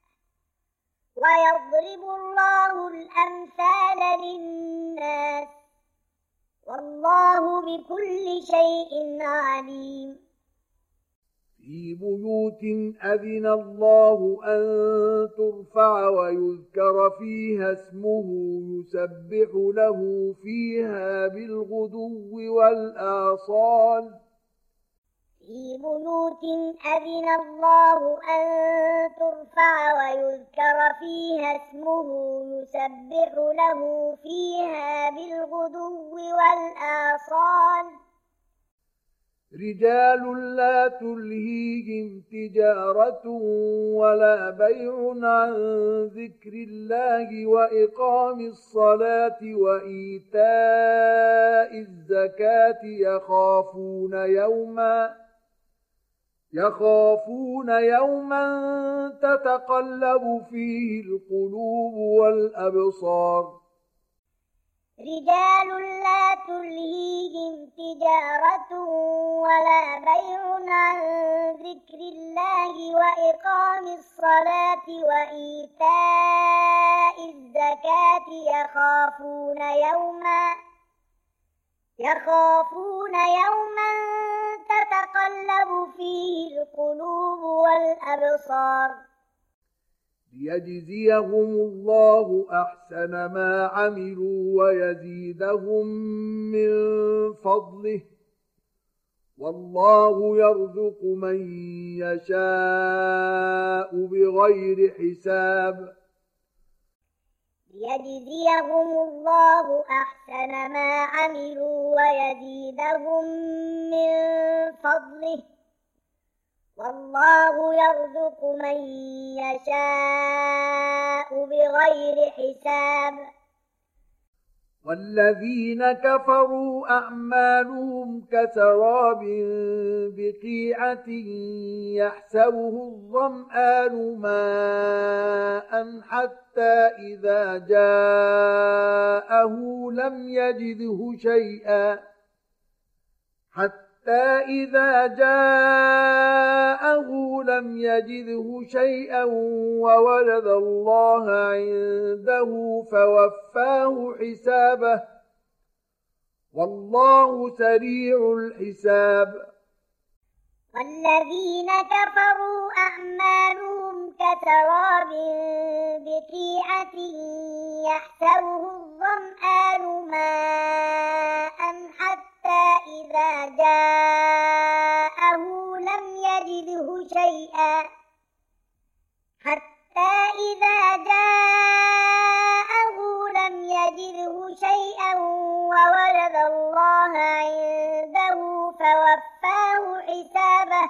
ويضرب الله الأمثال للناس، والله بكل شيء عليم. في بيوت أذن الله أن ترفع ويذكر فيها اسمه يسبح له فيها بالغدو والآصال. في بيوت أذن الله أن ترفع ويذكر فيها اسمه يسبح له فيها بالغدو والآصال. رجال لا تلهيهم تجارة ولا بيع عن ذكر الله وإقام الصلاة وإيتاء الزكاة يخافون يوما يخافون يوما تتقلب فيه القلوب والأبصار. رجال لا تلهيهم تجارة ولا بيع عن ذكر الله وإقام الصلاة وإيتاء الزكاة يخافون يوما يخافون يوما تتقلب فيه القلوب والأبصار. ليجزيهم الله أحسن ما عملوا ويزيدهم من فضله، والله يرزق من يشاء بغير حساب. ليجزيهم الله أحسن ما عملوا ويزيدهم من فضله، والله يرزق من يشاء بغير حساب. والذين كفروا أعمالهم كسراب بقيعة يحسبه الظمآن ماء حتى إذا جاءه لم يجده شيئا حتى إذا جاءه لم يجده شيئا ووجد الله عنده فوفاه حسابه، والله سريع الحساب. والذين كفروا أعمالهم كسراب بقيعة يحسبه الظمآن ماء حتى إذا جاءه لم يجده شيئا حتى إذا جاءه لم يجده شيئا ووجد الله عنده فوفاه حسابه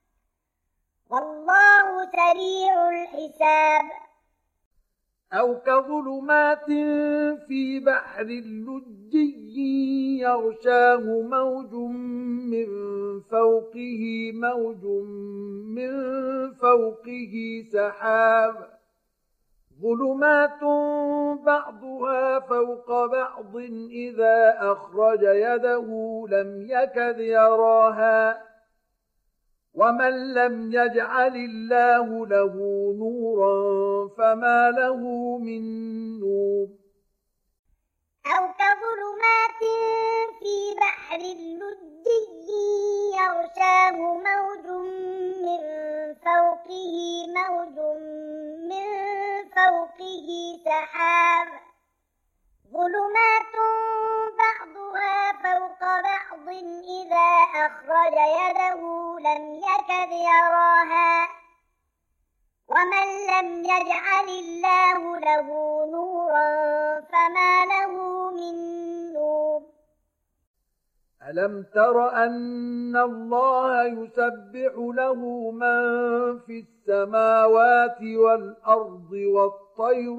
والله سريع الحساب. أو كظلمات في بحر لجي يغشاه موج من فوقه موج من فوقه سحاب ظلمات بعضها فوق بعض إذا أخرج يده لم يكد يراها ومن لم يجعل الله له نورا فما له من نور. أو كظلمات في بحر لجي يغشاه موج من فوقه موج من فوقه سحاب ظلمات بعضها فوق بعض إذا أخرج يده لم يكد يراها ومن لم يجعل الله له نورا فما له من نور. ألم تر أن الله يسبح له من في السماوات والأرض والطير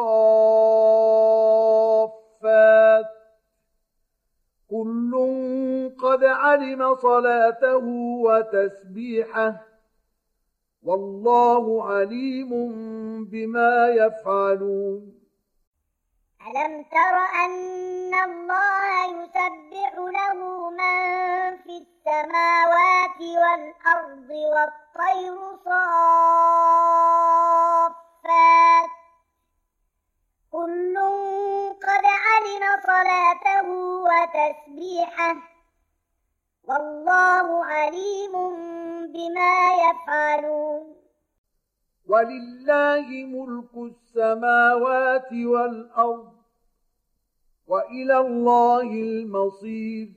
صافات كل قد علم صلاته وتسبيحه والله عليم بما يفعلون. ألم تر أن الله يسبح له من في السماوات والأرض والطير صافات كل قد علم صلاته وتسبيحه والله عليم بما يفعلون. ولله ملك السماوات والأرض وإلى الله المصير.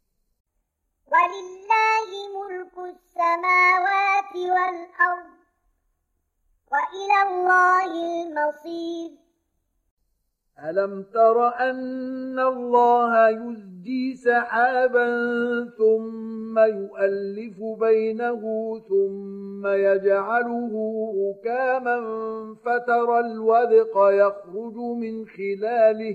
ولله ملك السماوات والأرض وإلى الله المصير. ألم تر أن الله يزجي سحابا ثم يؤلف بينه ثم يجعله ركاما فترى الودق يخرج من خلاله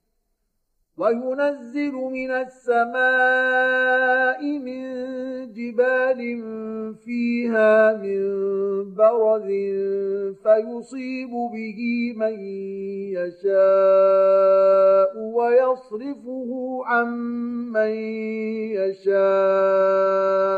وينزل من السماء من جبال فيها من برد فيصيب به من يشاء ويصرفه عن من يشاء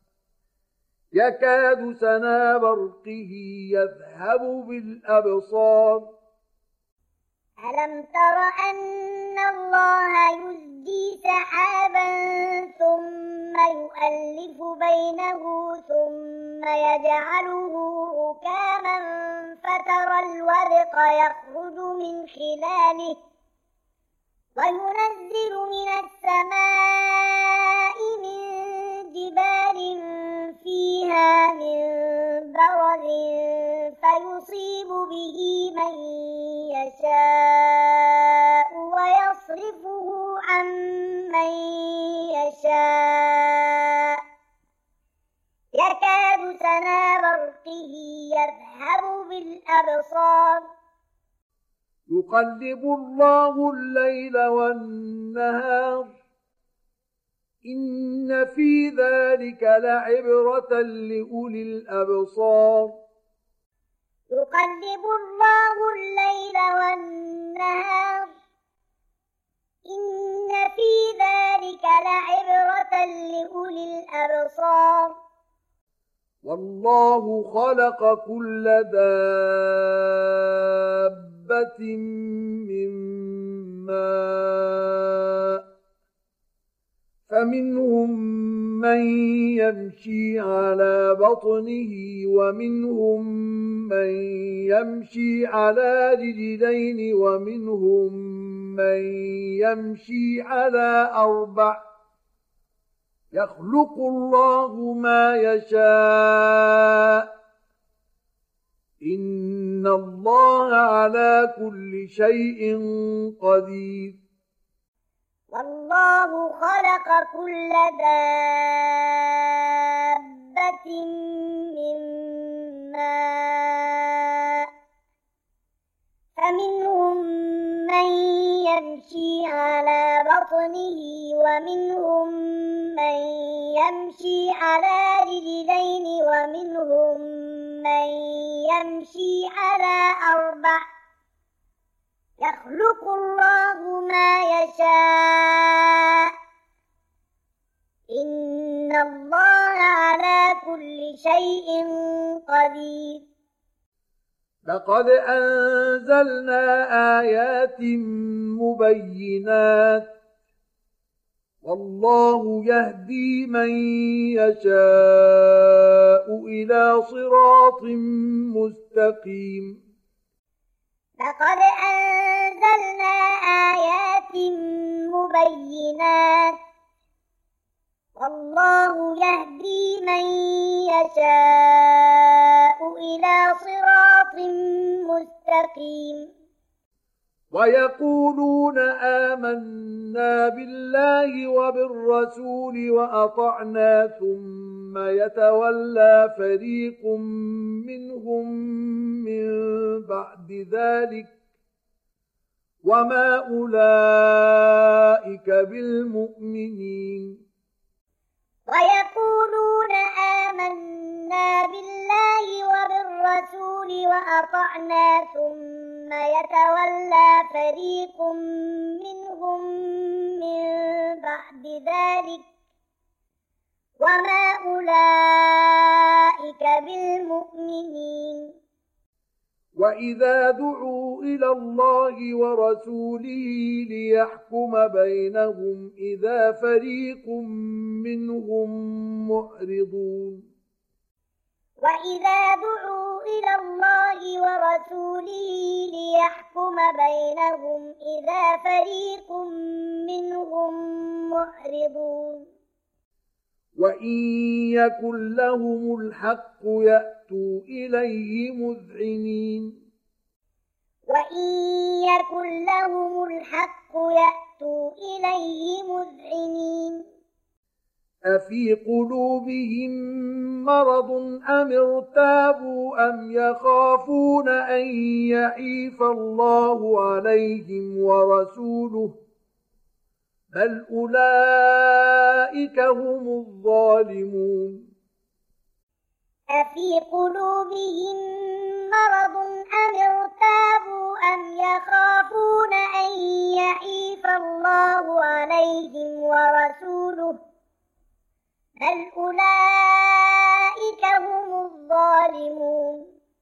يكاد سنا برقه يذهب بالأبصار. ألم تر أن الله يزجي سحابا ثم يؤلف بينه ثم يجعله ركاما فترى الودق يخرج من خلاله وينزل من السماء من جبال فيها من برد فيصيب به من يشاء ويصرفه عن من يشاء يكاد سنا برقه يذهب بالأبصار. يقلب الله الليل والنهار إن في ذلك لعبرة لأولي الأبصار. يقلب الله الليل والنهار إن في ذلك لعبرة لأولي الأبصار. والله خلق كل دابة من ماء فمنهم من يمشي على بطنه ومنهم من يمشي على رجلين ومنهم من يمشي على أربع يخلق الله ما يشاء إن الله على كل شيء قدير والله خلق كل دابة من ماء فمنهم من يمشي على بطنه ومنهم من يمشي على رجلين ومنهم من يمشي على أربع يخلق الله ما يشاء إن الله على كل شيء قدير لقد أنزلنا آيات مبينات والله يهدي من يشاء إلى صراط مستقيم لقد أنزلنا آيات مبينات والله يهدي من يشاء إلى صراط مستقيم ويقولون آمنا بالله وبالرسول وأطعنا ثم يتولى فريق منهم من بعد ذلك وما أولئك بالمؤمنين ويقولون آمنا بالله وبالرسول وأطعنا ثم يتولى فريق منهم من بعد ذلك وما أولئك بالمؤمنين وإذا دعوا إلى الله ورسوله ليحكم بينهم إذا فريق منهم معرضون وإذا دعوا إلى الله ورسوله ليحكم بينهم إذا فريق منهم معرضون وإن يكن لهم الحق يأتوا إليه مذعنين وإن يكن لهم الحق يأتوا إليه مذعنين أفي قلوبهم مرض أم ارتابوا أم يخافون أن يحيف الله عليهم ورسوله بل أولئك هم الظالمون أفي قلوبهم مرض أم ارتابوا أم يخافون أن يحيف الله عليهم ورسوله بل أولئك هم الظالمون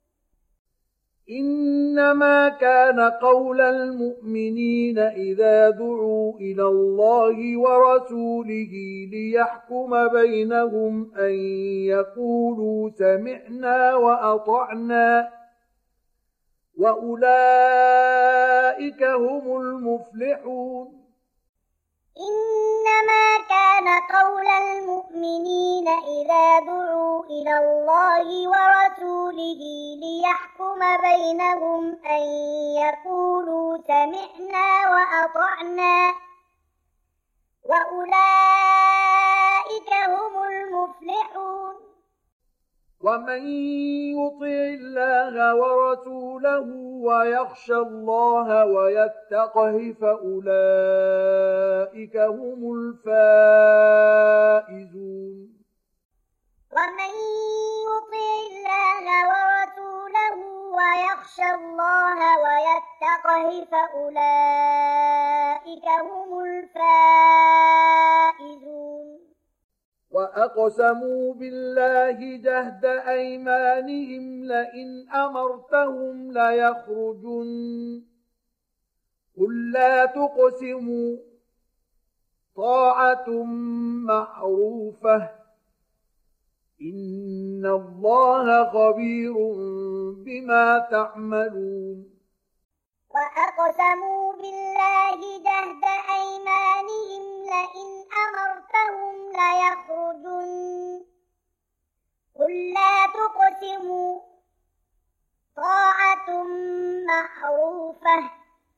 إنما كان قول المؤمنين إذا دعوا إلى الله ورسوله ليحكم بينهم أن يقولوا سمعنا وأطعنا وأولئك هم المفلحون إنما كان قول المؤمنين إذا دعوا إلى الله ورسوله ليحكم بينهم أن يقولوا سمعنا وأطعنا وأولئك هم المفلحون ومن يطع الله ورسوله ويخشى الله ويتقه فأولئك هم الفائزون ومن يطع الله ورسوله ويخشى الله ويتقه فأولئك هم الفائزون وأقسموا بالله جهد أيمانهم لئن أمرتهم ليخرجن قل لا تقسموا طاعة معروفة إن الله خبير بما تعملون وأقسموا بالله جهد أيمانهم لئن أمرتهم ليخرجن قل لا تقسموا طاعة معروفة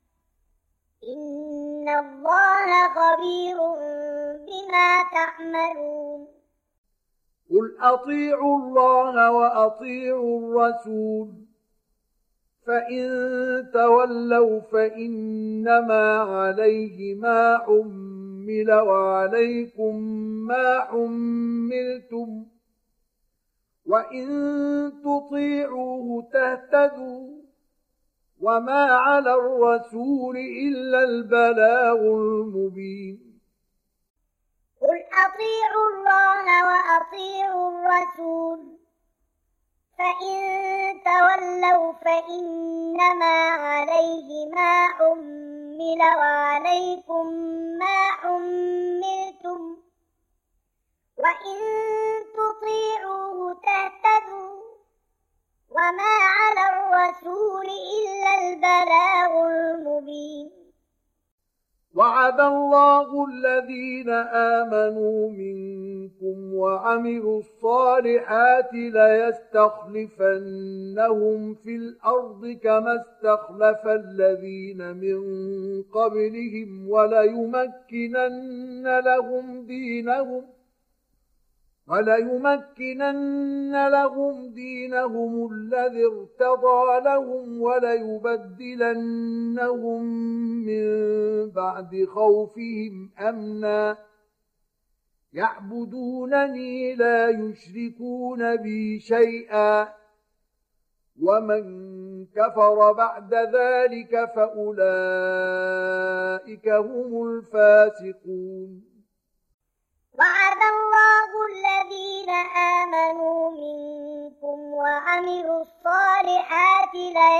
إن الله خبير بما تعملون قل أطيعوا الله وأطيعوا الرسول فإن تولوا فإنما عليه ما حمل وعليكم ما حملتم وإن تطيعوه تهتدوا وما على الرسول إلا البلاغ المبين قل أطيعوا الله وأطيعوا الرسول فإن تولوا فإنما عليه ما حمل وعليكم ما حملتم وإن تطيعوه تهتدوا وما على الرسول إلا البلاغ المبين وعد الله الذين آمنوا منكم وعملوا الصالحات ليستخلفنهم في الأرض كما استخلف الذين من قبلهم وليمكنن لهم دينهم وليمكنن لهم دينهم الذي ارتضى لهم وليبدلنهم من بعد خوفهم أمنا يعبدونني لا يشركون بي شيئا ومن كفر بعد ذلك فأولئك هم الفاسقون وعد الله الذين آمنوا منكم وعملوا الصالحات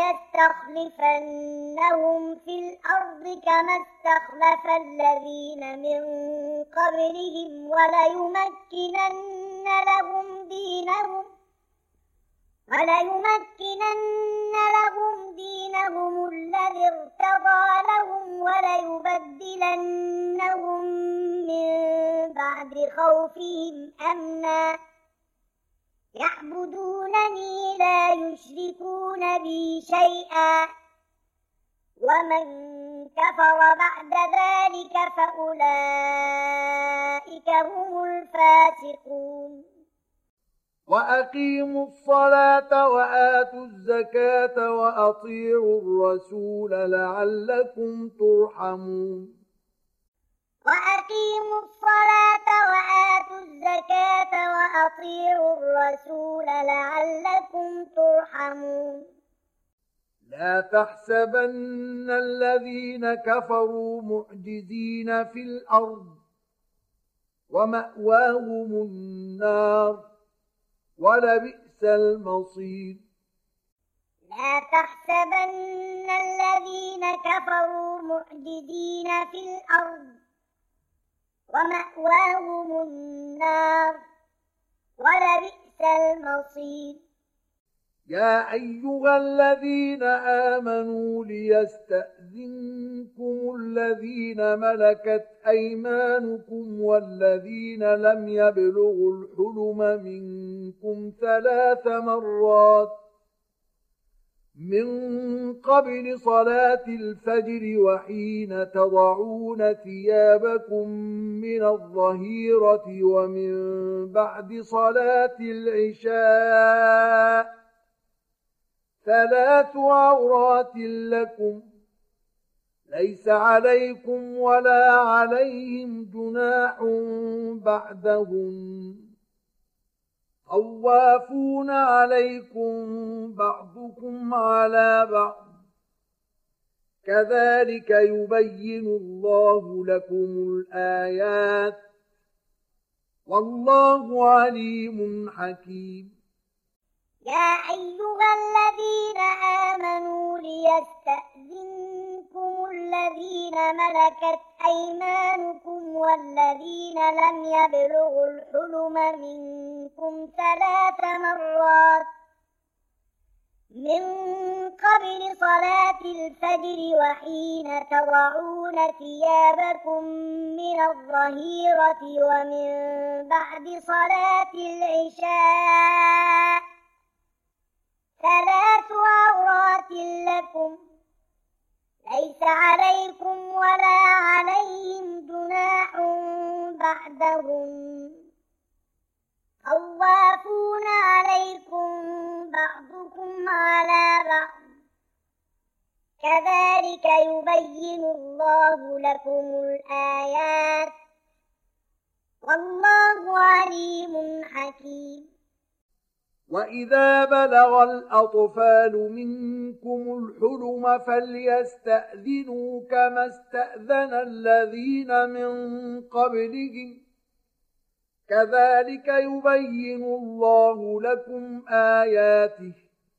ليستخلفنهم في الأرض كما استخلف الذين من قبلهم وليمكنن لهم دينهم وليمكنن لهم دينهم الذي ارتضى لهم وليبدلنهم من بعد خوفهم أمنا يعبدونني لا يشركون بي شيئا ومن كفر بعد ذلك فأولئك هم الفاسقون وأقيموا الصلاة وآتوا الزكاة وأطيعوا الرسول لعلكم ترحمون وأقيموا الصلاة وآتوا الزكاة وأطيعوا الرسول لعلكم ترحمون لا تحسبن الذين كفروا معجزين في الأرض ومأواهم النار ولبئس المصير لا تحسبن الذين كفروا معجزين في الأرض ومأواهم النار ولبئس المصير يا أيها الذين آمنوا ليستأذنكم الذين ملكت أيمانكم والذين لم يبلغوا الحلم منكم ثلاث مرات من قبل صلاة الفجر وحين تضعون ثيابكم من الظهيرة ومن بعد صلاة العشاء ثلاث عورات لكم ليس عليكم ولا عليهم جناح بعدهن طوافون عليكم بعضكم على بعض كذلك يبين الله لكم الآيات والله عليم حكيم يا أيها الذين آمنوا ليستأذنكم الذين ملكت أيمانكم والذين لم يبلغوا الحلم منكم ثلاث مرات من قبل صلاة الفجر وحين تضعون ثيابكم من الظهيرة ومن بعد صلاة العشاء ثلاث عورات لكم ليس عليكم ولا عليهم جناح بعدهم طوافون عليكم بعضكم على بعض كذلك يبين الله لكم الآيات والله عليم حكيم. وإذا بلغ الأطفال منكم الحلم فليستأذنوا كما استأذن الذين من قبلهم كذلك يبين الله لكم آياته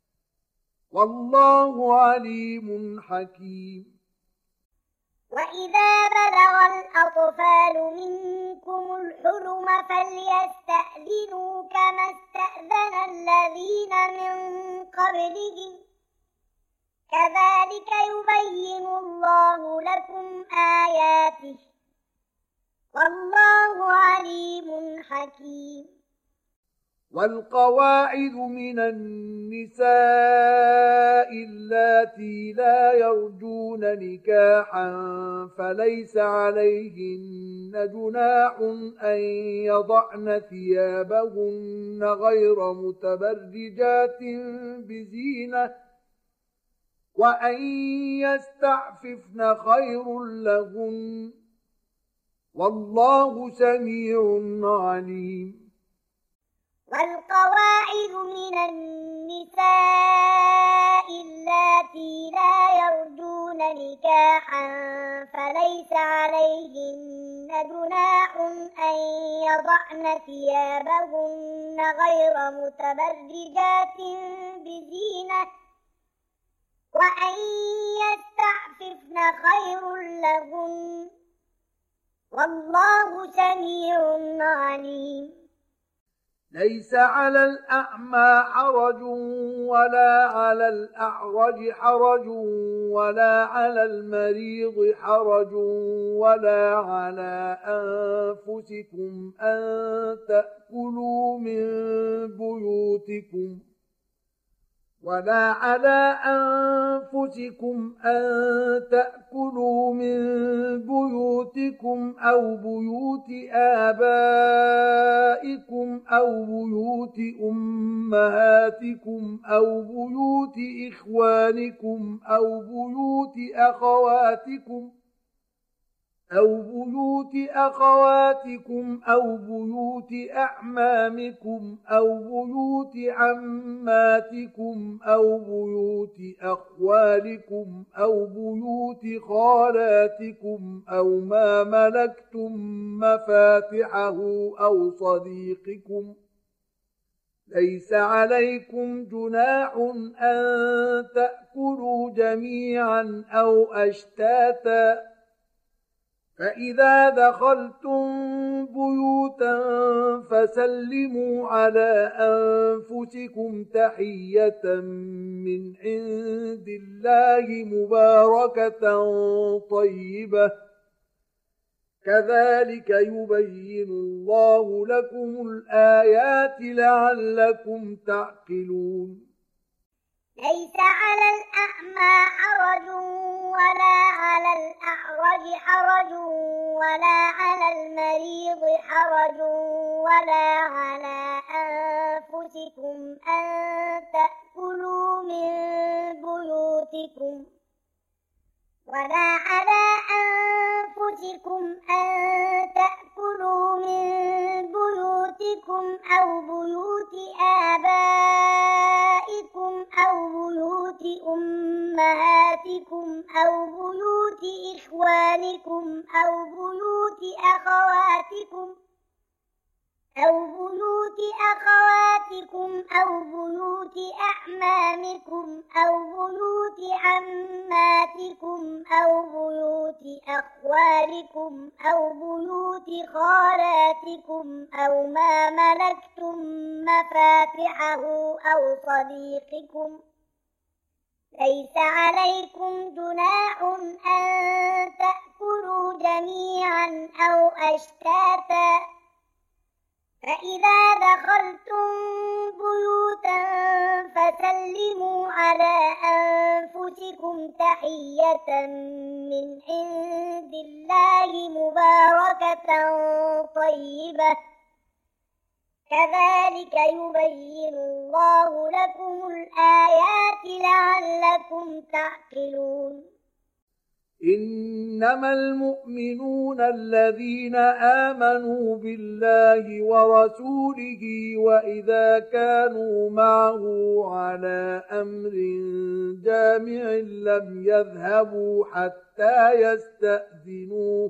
والله عليم حكيم. وإذا بلغ الأطفال منكم الحلم فليستأذنوا كما استأذن الذين من قبلهم كذلك يبين الله لكم آياته والله عليم حكيم. والقواعد من النساء اللاتي لا يرجون نكاحا فليس عليهن جناح أن يضعن ثيابهن غير متبرجات بزينة وأن يستعففن خير لهن والله سميع عليم. والقواعد من النساء اللاتي لا يرجون نكاحا فليس عليهن جناح أن يضعن ثيابهن غير متبرجات بزينة وأن يستعففن خير لهن والله سميع عليم. ليس على الأعمى حرج ولا على الأعرج حرج ولا على المريض حرج ولا على أنفسكم أن تأكلوا من بيوتكم ولا على أنفسكم أن تأكلوا من بيوتكم أو بيوت آبائكم أو بيوت أمهاتكم أو بيوت إخوانكم أو بيوت أخواتكم أو بيوت أخواتكم أو بيوت أعمامكم أو بيوت عماتكم أو بيوت أخوالكم أو بيوت خالاتكم أو ما ملكتم مفاتحه أو صديقكم ليس عليكم جناح أن تأكلوا جميعا أو أشتاتا فإذا دخلتم بيوتا فسلموا على أنفسكم تحية من عند الله مباركة طيبة كذلك يبين الله لكم الآيات لعلكم تعقلون. ليس على الأعمى حرج ولا على الأعرج حرج ولا على المريض حرج ولا على أنفسكم أن تأكلوا من بيوتكم ولا على أنفسكم أن تأكلوا من بيوتكم أو بيوت آبائكم أو بيوت أمهاتكم أو بيوت إخوانكم أو بيوت أخواتكم أو بيوت أخواتكم أو بيوت أعمامكم أو بيوت عماتكم أو بيوت أخوالكم أو بيوت خالاتكم أو ما ملكتم مفاتحه أو صديقكم. ليس عليكم جناح أن تأكلوا جميعا أو أشتاتا، فإذا دخلتم بيوتا فسلموا على أنفسكم تحية من عند الله مباركة طيبة، كذلك يبين الله لكم الآيات لعلكم تعقلون. إنما المؤمنون الذين آمنوا بالله ورسوله وإذا كانوا معه على أمر جامع لم يذهبوا حتى يستأذنوه.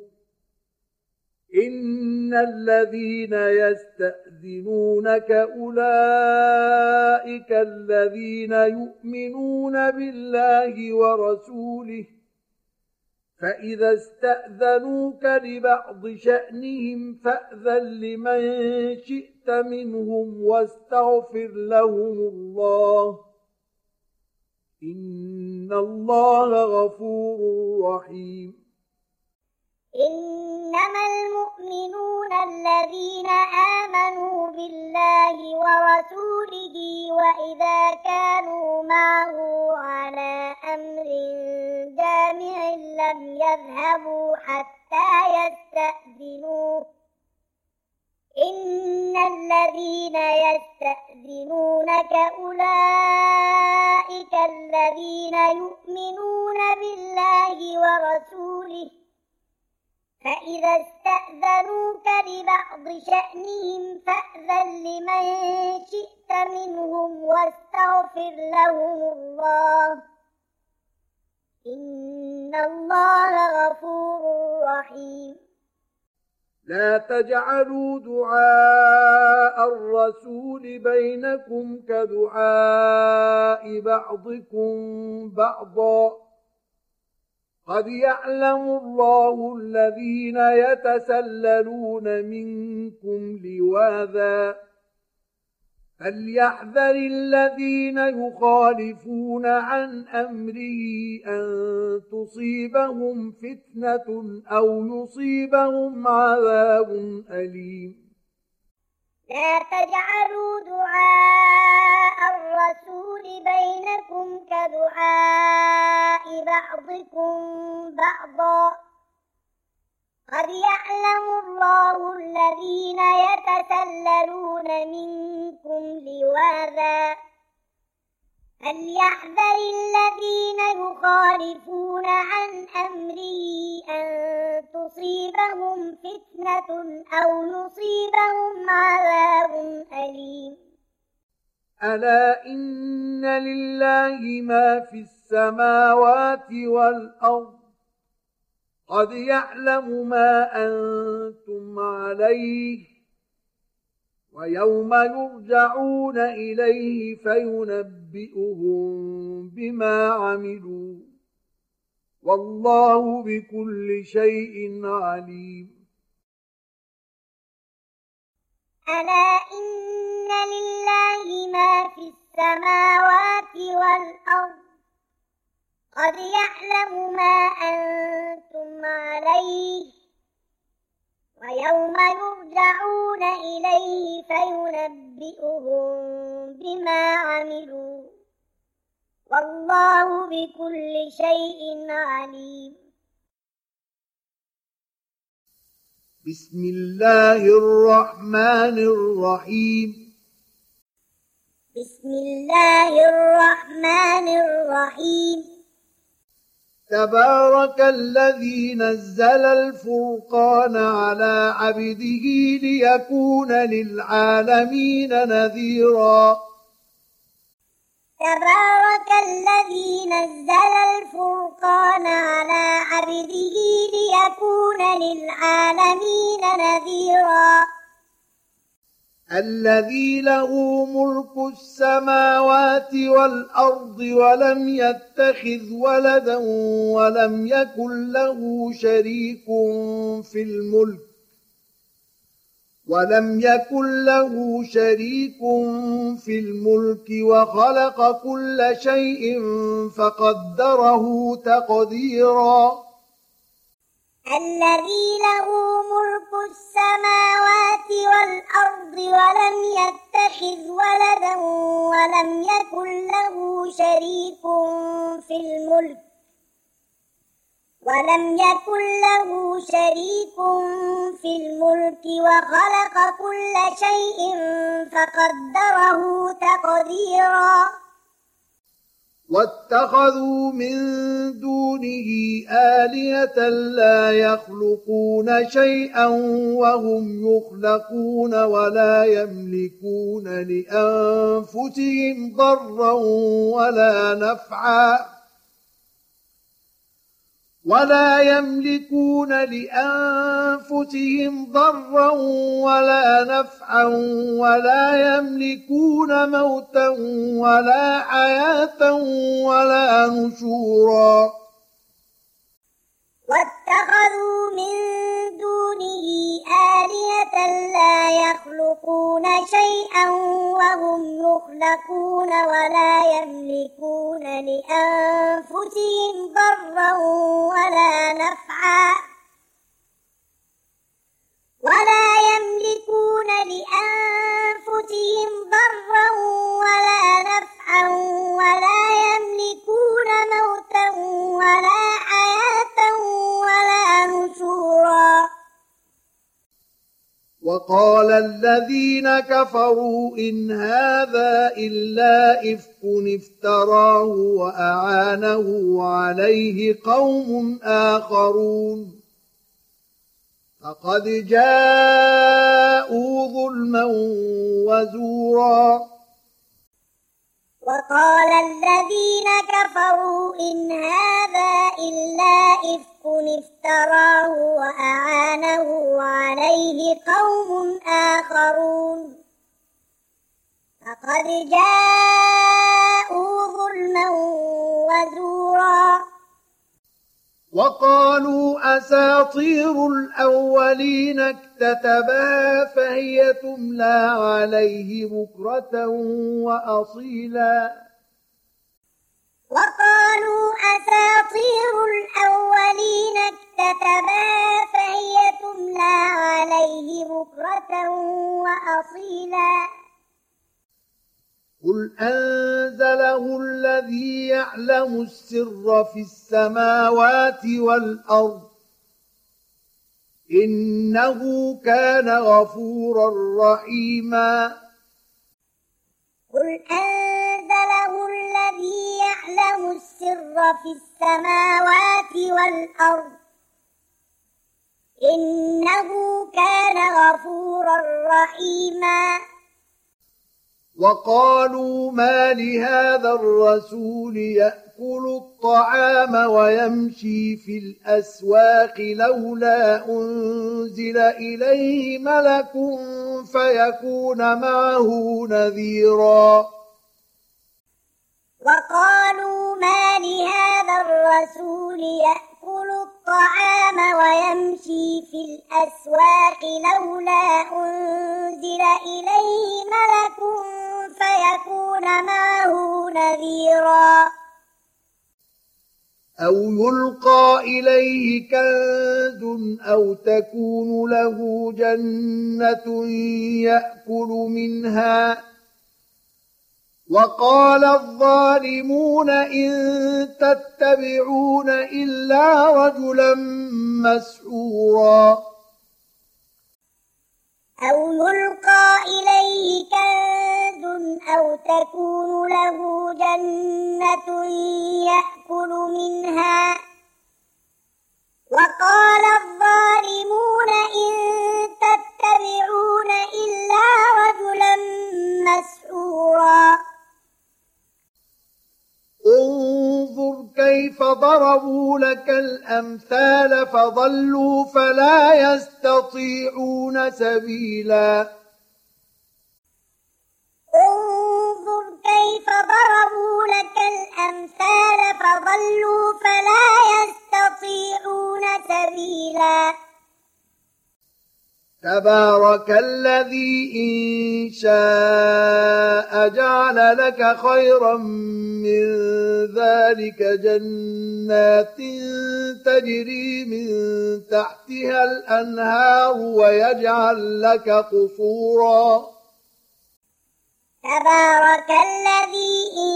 إن الذين يستأذنونك أولئك الذين يؤمنون بالله ورسوله، فإذا استأذنوك لبعض شأنهم فأذن لمن شئت منهم واستغفر لهم الله، إن الله غفور رحيم. إنما المؤمنون الذين آمنوا بالله ورسوله وإذا كانوا معه على أمر جامع لم يذهبوا حتى يستأذنوه. إن الذين يستأذنونك أولئك الذين يؤمنون بالله ورسوله، فإذا استأذنوك لبعض شأنهم فأذن لمن شئت منهم واستغفر لهم الله، إن الله غفور رحيم. لا تجعلوا دعاء الرسول بينكم كدعاء بعضكم بعضا، قد يعلم الله الذين يتسللون منكم لواذا، فليحذر الذين يخالفون عن أمره أن تصيبهم فتنة أو يصيبهم عذاب أليم. لا تجعلوا دعاء الرسول بينكم كدعاء بعضكم بعضا، قد يعلم الله الذين يتسللون منكم لواذا، فليحذر الذين يخالفون عن أمره أن تصيبهم فتنة أو يصيبهم عذاب أليم. ألا إن لله ما في السماوات والأرض، قد يعلم ما أنتم عليه، ويوم يرجعون إليه فينبئهم بما عملوا، والله بكل شيء عليم. ألا إن لله ما في السماوات والأرض، قد يعلم ما أنتم عليه، ويوم يرجعون إليه فينبئهم بما عملوا، والله بكل شيء عليم. بسم الله الرحمن الرحيم. بسم الله الرحمن الرحيم. تبارك الذي نزل الفرقان على عبده ليكون للعالمين نذيرا. تبارك الذي نزل الفرقان على عبده ليكون للعالمين نذيرا. الذي له ملك السماوات والأرض ولم يتخذ ولدا ولم يكن له شريك في الملك ولم يكن له شريك في الملك وخلق كل شيء فقدره تقديرا الذي له ملك السماوات والأرض ولم يتخذ ولدا ولم يكن له شريك في الملك ولم يكن له شريك في الملك وخلق كل شيء فقدره تقديرا واتخذوا من دونه آلهة لا يخلقون شيئا وهم يخلقون ولا يملكون لأنفسهم ضرا ولا نفعا ولا يملكون لأنفسهم ضرا ولا نفعا ولا يملكون موتا ولا حياة ولا نشورا واتخذوا من دونه آلهة لا يخلقون شيئا وهم يخلقون ولا يملكون لأنفسهم ضرا ولا نفعا ولا يملكون لأنفسهم ضرا ولا نفعا ولا يملكون موتا ولا حياة ولا نشورا وقال الذين كفروا إن هذا إلا إفك افتراه وأعانه عليه قوم آخرون فقد جاءوا ظلما وزورا وقال الذين كفروا إن هذا إلا إفك افتراه وأعانه عليه قوم آخرون فقد جاءوا ظلما وزورا وقالوا أساطير الأولين اكتتبها فهي تملى عليه بكرة وأصيلا وقالوا أساطير الأولين اكتتبها فهي تملى عليه بكرة وأصيلا قل أنزله الذي يعلم السر في السماوات والأرض إنه كان غفورا رحيما قل أنزله الذي يعلم السر في السماوات والأرض إنه كان غفورا رحيما وقالوا ما لهذا الرسول يأكل الطعام ويمشي في الأسواق لولا أنزل إليه ملك فيكون معه نذيرا وقالوا ما لهذا الرسول يأكل الطعام ويمشي في الأسواق لولا أنزل إليه ملك فيكون معه نذيرا أو يلقى إليه كنز أو تكون له جنة يأكل منها وقال الظالمون إن تتبعون إلا رجلا مسحورا أو يلقى إليه كنز أو تكون له جنة يأكل منها وقال الظالمون إن تتبعون إلا رجلا مسحورا انظر كيف ضربوا لك الأمثال فضلوا فلا يستطيعون سبيلا ضربوا لك الأمثال فضلوا فلا يستطيعون سبيلا تبارك الذي إن شاء جعل لك خيرا من ذلك جنات تجري من تحتها الأنهار ويجعل لك قصورا تبارك الذي إن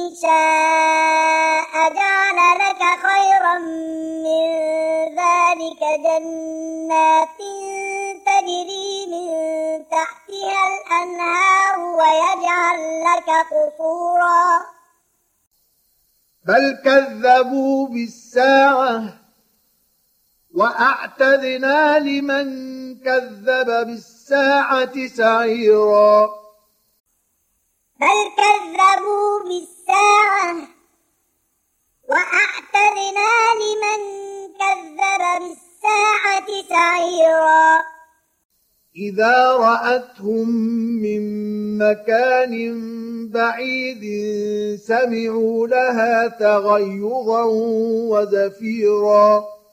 شاء جعل لك خيرا من ذلك جنات تجري من تحتها الأنهار ويجعل لك قصورا بل كذبوا بالساعة وأعتدنا لمن كذب بالساعة سعيرا بل كذبوا بالساعة وأعتدنا لمن كذب بالساعة سعيرا إذا رأتهم من مكان بعيد سمعوا لها تغيظا وزفيرا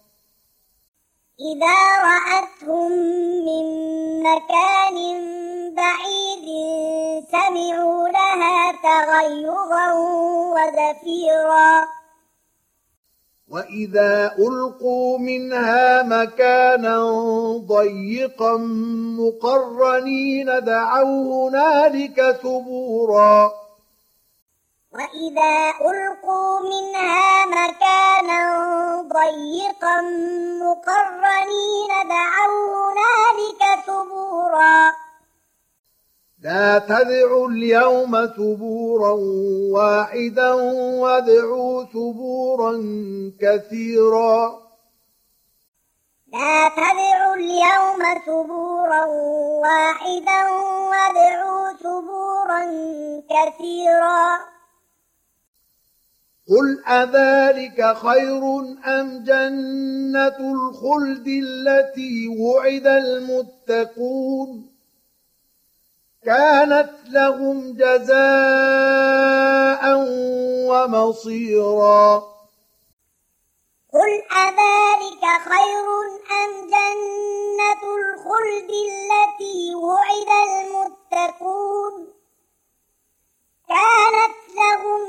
إذا رأتهم من مكان بعيد سمعوا لها تغيظا وزفيرا وإذا ألقوا منها مكانا ضيقا مقرنين دعوا هنالك ثبورا وإذا ألقوا منها مكانا ضيقا مقرنين دعوا هنالك ثبورا لا تدعوا اليوم ثبورا واحدا وادعوا ثبورا كثيرا لا تدعوا اليوم ثبورا واحدا وادعوا ثبورا كثيرا قل أذلك خير أم جنة الخلد التي وعد المتقون كانت لهم جزاء ومصيرا قل أذلك خير أم جنة الخلد التي وعد المتقون كانت لهم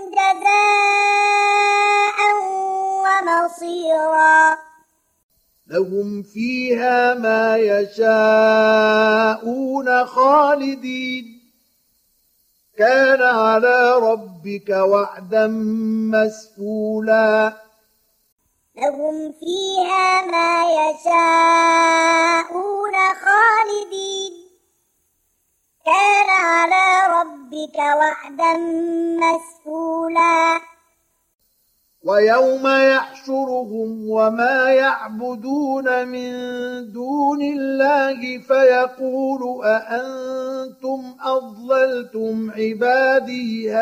جزاء ومصيرا لهم فيها ما يشاءون خالدين كان على ربك وعدا مسئولا لهم فيها ما يشاءون خالدين كان على ربك وعدا مسئولا ويوم يحشرهم وما يعبدون من دون الله فيقول أأنتم أضللتم عبادي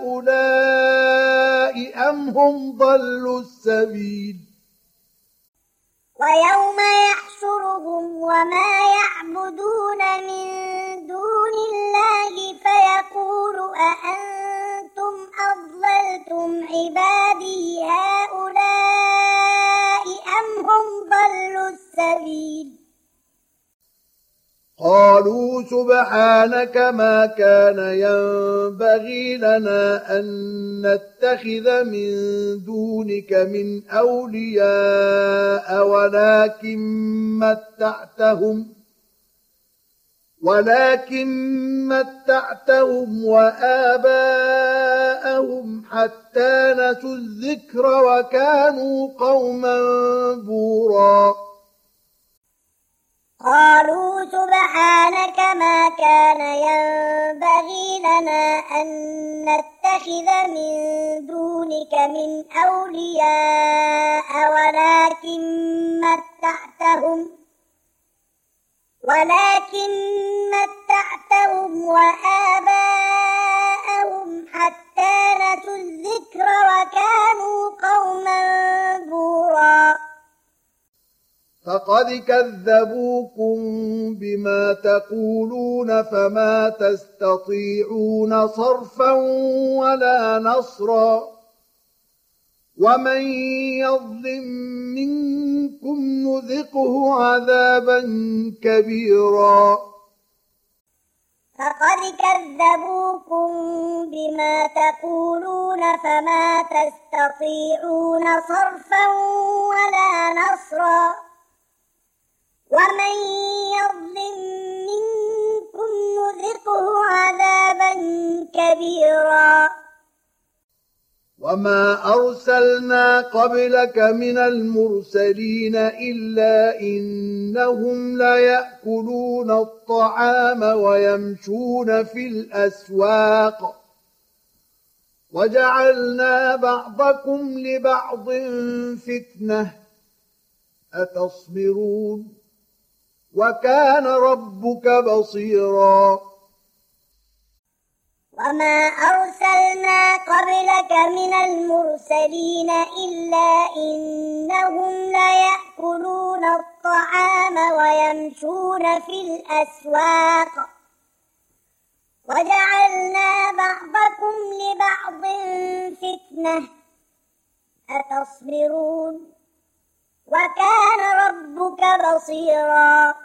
هؤلاء أم هم ضلوا السبيل ويوم يحشرهم وما يعبدون من دون الله فيقول أأنتم أضللتم عبادي هؤلاء أم هم ضلوا السبيل قالوا سبحانك ما كان ينبغي لنا أن نتخذ من دونك من أولياء ولكن متعتهم ولكن متعتهم وآباءهم حتى نسوا الذكر وكانوا قوما بورا قالوا سبحانك ما كان ينبغي لنا أن نتخذ من دونك من أولياء ولكن متعتهم ولكن متعتهم وآباءهم حتى نسوا الذكر وكانوا قوما بورا فقد كذبوكم بما تقولون فما تستطيعون صرفا ولا نصرا ومن يظلم منكم نذقه عذابا كبيرا فقد كذبوكم بما تقولون فما تستطيعون صرفا ولا نصرا ومن يظلم منكم نذقه عذابا كبيرا وما أرسلنا قبلك من المرسلين إلا إنهم ليأكلون الطعام ويمشون في الأسواق وجعلنا بعضكم لبعض فتنة أتصبرون وكان ربك بصيرا وما أرسلنا قبلك من المرسلين إلا إنهم ليأكلون الطعام ويمشون في الأسواق وجعلنا بعضكم لبعض فتنة أتصبرون وكان ربك بصيرا